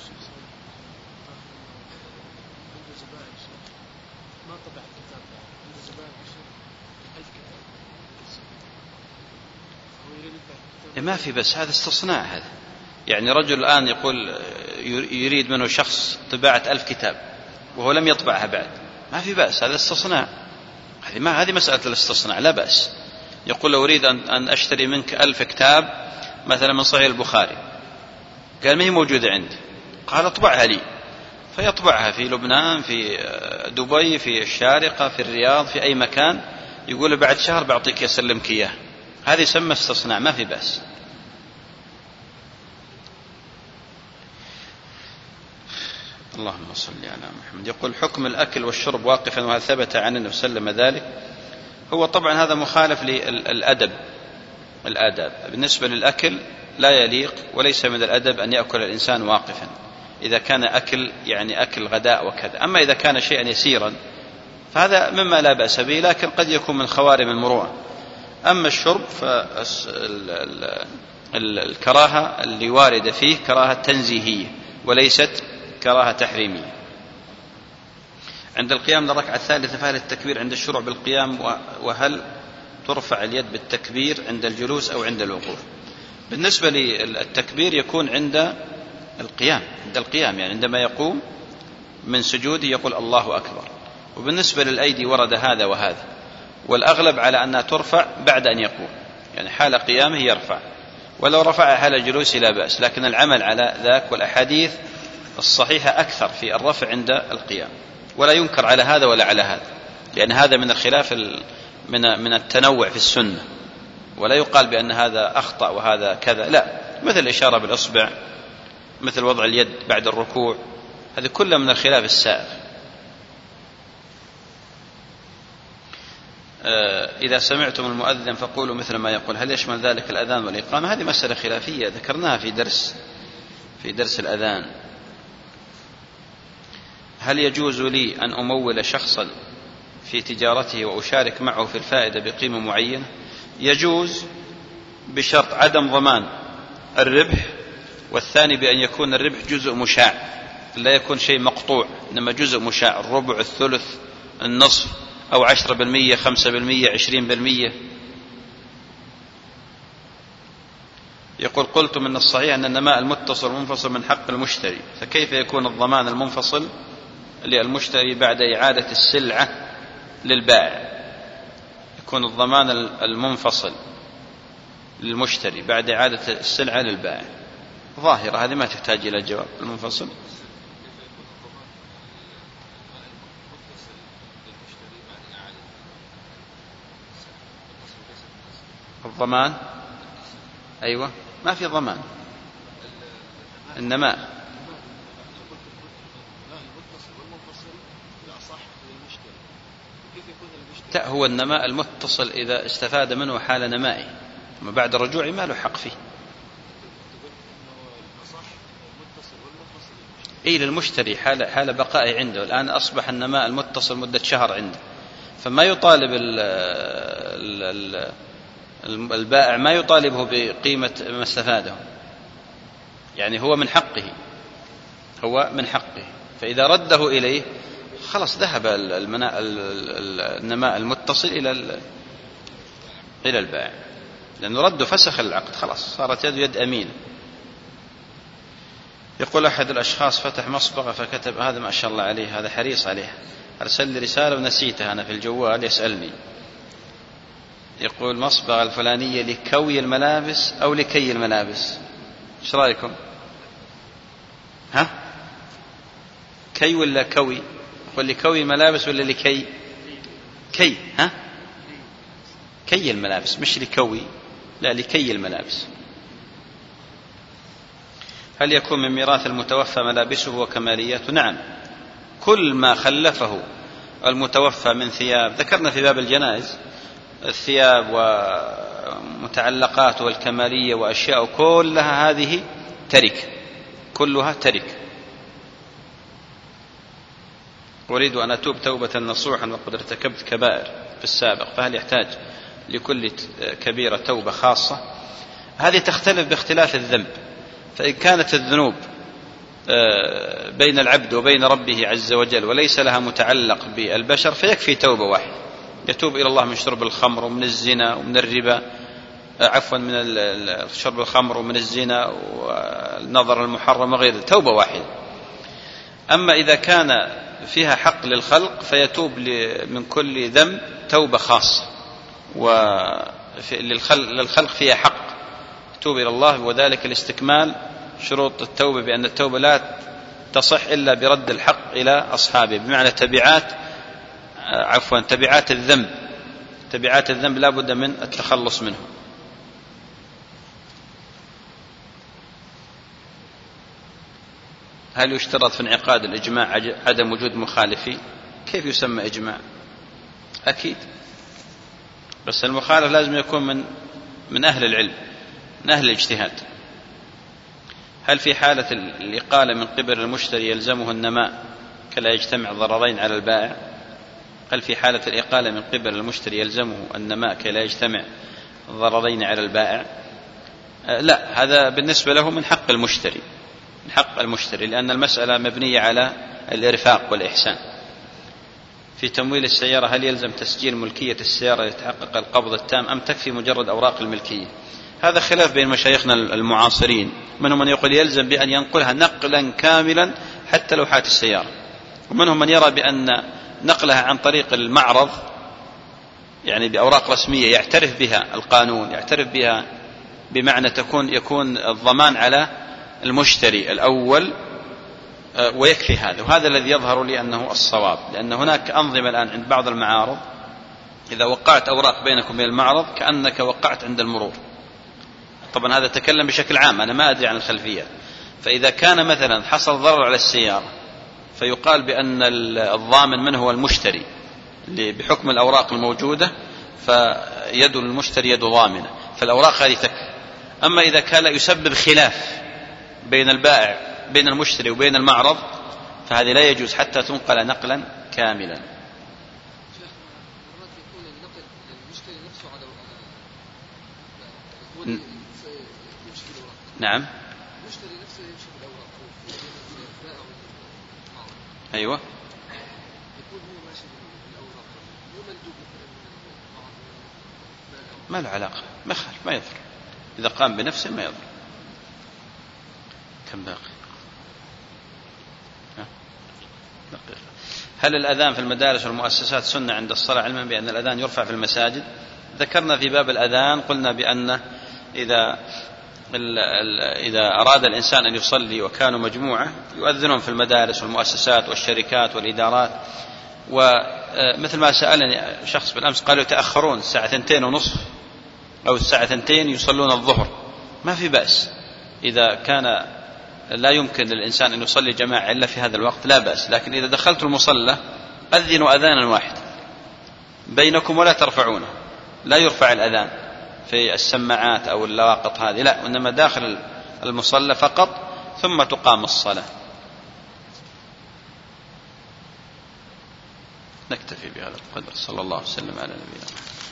ما في بس، هذا استصناع. هذا يعني رجل الآن يقول يريد منه شخص طباعة ألف كتاب وهو لم يطبعها بعد، ما في بأس، هذا استصناع. هذه ما هذه مسألة الاستصناع، لا بأس. يقول لو أريد أن أشتري منك ألف كتاب مثلا من صحيح البخاري، قال ما هي موجودة عندي، قال اطبعها لي، فيطبعها في لبنان، في دبي، في الشارقة، في الرياض، في أي مكان، يقول بعد شهر بعطيك يسلمك إياه. هذه يسمى استصناع، ما في بأس. اللهم صل على محمد. يقول حكم الأكل والشرب واقفا، وهل ثبت عن النبي صلى الله عليه وسلم ذلك؟ هو طبعا هذا مخالف للأدب، الآداب. بالنسبة للأكل لا يليق وليس من الأدب أن يأكل الإنسان واقفا إذا كان أكل يعني أكل غداء وكذا. أما إذا كان شيئا يسيرا فهذا مما لا بأس به، لكن قد يكون من خوارم المروءة. أما الشرب فالكراهة اللي واردة فيه كراهة تنزيهية وليست كراهة تحريمية. عند القيام للركعة الثالثة فهل التكبير عند الشروع بالقيام، وهل ترفع اليد بالتكبير عند الجلوس أو عند الوقوف؟ بالنسبة للتكبير يكون عند القيام، عند القيام يعني عندما يقوم من سجوده يقول الله أكبر. وبالنسبة للأيدي ورد هذا وهذا، والأغلب على أنها ترفع بعد أن يقوم، يعني حال قيامه يرفع، ولو رفعها حال جلوسه لا بأس، لكن العمل على ذاك والأحاديث الصحيحة أكثر في الرفع عند القيام، ولا ينكر على هذا ولا على هذا، لأن هذا من الخلاف من من التنوع في السنة، ولا يقال بأن هذا أخطأ وهذا كذا، لا، مثل الإشارة بالإصبع، مثل وضع اليد بعد الركوع، هذه كلها من الخلاف السائر. إذا سمعتم المؤذن فقولوا مثل ما يقول، هل يشمل ذلك الأذان والإقامة؟ هذه مسألة خلافية ذكرناها في درس في درس الأذان. هل يجوز لي أن أمول شخصا في تجارته وأشارك معه في الفائدة بقيمة معينة؟ يجوز بشرط عدم ضمان الربح، والثاني بأن يكون الربح جزء مشاع، لا يكون شيء مقطوع، إنما جزء مشاع، الربع، الثلث، النصف، أو عشرة بالمية، خمسة بالمية، عشرين بالمية. يقول قلت من الصحيح أن النماء المتصل منفصل من حق المشتري، فكيف يكون الضمان المنفصل للمشتري بعد إعادة السلعة للبائع؟ يكون الضمان المنفصل للمشتري بعد إعادة السلعة للبائع، ظاهرة هذه ما تحتاج إلى جواب. المنفصل الضمان، أيوة، ما في ضمان. النماء لا، هو النماء المتصل إذا استفاد منه حال نمائه، ما بعد رجوعه ما له حق فيه. إيه للمشتري حال حال بقائه عنده. الآن أصبح النماء المتصل مدة شهر عنده، فما يطالب البائع ما يطالبه بقيمة ما استفاده، يعني هو من حقه هو من حقه فإذا رده إليه خلاص ذهب النماء المتصل إلى إلى البائع، لأنه رده فسخ العقد، خلاص صارت يد يد أمين. يقول أحد الأشخاص فتح مصبغة فكتب، هذا ما شاء الله عليه، هذا حريص عليه، أرسل لي رسالة ونسيتها أنا في الجوال، يسألني يقول مصبغة الفلانية لكوي الملابس أو لكي الملابس، إيش رأيكم؟ كي ولا كوي؟ قل لي كوي ملابس ولا لكي؟ كي ها كي الملابس مش لكوي، لا لكي الملابس. هل يكون من ميراث المتوفى ملابسه وكمالياته؟ نعم، كل ما خلفه المتوفى من ثياب، ذكرنا في باب الجنائز الثياب ومتعلقات والكمالية وأشياء كلها هذه ترك، كلها ترك. أريد أن أتوب توبة نصوحا وقد ارتكبت كبائر في السابق، فهل يحتاج لكل كبيرة توبة خاصة؟ هذه تختلف باختلاف الذنب، فإن كانت الذنوب بين العبد وبين ربه عز وجل وليس لها متعلق بالبشر فيكفي توبة واحدة، يتوب إلى الله من شرب الخمر ومن الزنا ومن الربا، عفوا من شرب الخمر ومن الزنا والنظر المحرم وغيره، توبة واحدة. أما إذا كان فيها حق للخلق فيتوب من كل ذنب توبة خاصة، وللخلق فيها حق يتوب إلى الله، وذلك الاستكمال شروط التوبة، بأن التوبة لا تصح إلا برد الحق إلى أصحابه، بمعنى تبعات عفوا تبعات الذنب، تبعات الذنب لا بد من التخلص منه. هل يشترط في انعقاد الإجماع عدم وجود مخالفين؟ كيف يسمى إجماع؟ أكيد، بس المخالف لازم يكون من من أهل العلم، من أهل الاجتهاد. هل في حالة الإقالة من قبل المشتري يلزمه النماء كلا يجتمع ضررين على البائع؟ هل في حالة الإقالة من قبل المشتري يلزمه النماء كلا يجتمع ضررين على البائع؟ أه لا، هذا بالنسبة له من حق المشتري، من حق المشتري، لأن المسألة مبنية على الإرفاق والإحسان. في تمويل السيارة هل يلزم تسجيل ملكية السيارة ليتحقق القبض التام أم تكفي مجرد أوراق الملكية؟ هذا خلاف بين مشايخنا المعاصرين، منهم من يقول يلزم بأن ينقلها نقلا كاملا حتى لوحات السيارة، ومنهم من يرى بأن نقلها عن طريق المعرض يعني بأوراق رسمية يعترف بها القانون، يعترف بها بمعنى تكون يكون الضمان على المشتري الأول ويكفي هذا. وهذا الذي يظهر لي أنه الصواب، لأن هناك أنظمة الآن عند بعض المعارض إذا وقعت أوراق بينكم وبين المعرض كأنك وقعت عند المرور. طبعا هذا تكلم بشكل عام، أنا ما أدري عن الخلفية. فإذا كان مثلا حصل ضرر على السيارة فيقال بأن الضامن من هو المشتري بحكم الأوراق الموجودة، فيد المشتري يد ضامنة، فالأوراق هذه تكفي. أما إذا كان يسبب خلاف بين البائع بين المشتري وبين المعرض فهذه لا يجوز حتى تنقل نقلا كاملا. نعم أيوة ما له علاقة، ما يخالف، ما يضر، إذا قام بنفسه ما يضر. كم باقي؟ هل الأذان في المدارس والمؤسسات سنة عند الصلاة، علما بأن الأذان يرفع في المساجد؟ ذكرنا في باب الأذان قلنا بأن إذا إذا أراد الإنسان أن يصلي وكانوا مجموعة يؤذنون في المدارس والمؤسسات والشركات والإدارات. ومثل ما سألني شخص بالأمس قالوا يتأخرون الساعة ثنتين ونصف أو الساعة ثنتين يصلون الظهر، ما في بأس. إذا كان لا يمكن للإنسان أن يصلي جماعة إلا في هذا الوقت لا بأس، لكن إذا دخلت المصلى أذنوا أذانا واحد بينكم ولا ترفعونه، لا يرفع الأذان في السماعات أو اللاقط هذه، لا، إنما داخل المصلى فقط ثم تقام الصلاة. نكتفي بهذا القدر، صلى الله عليه وسلم على نبينا محمد.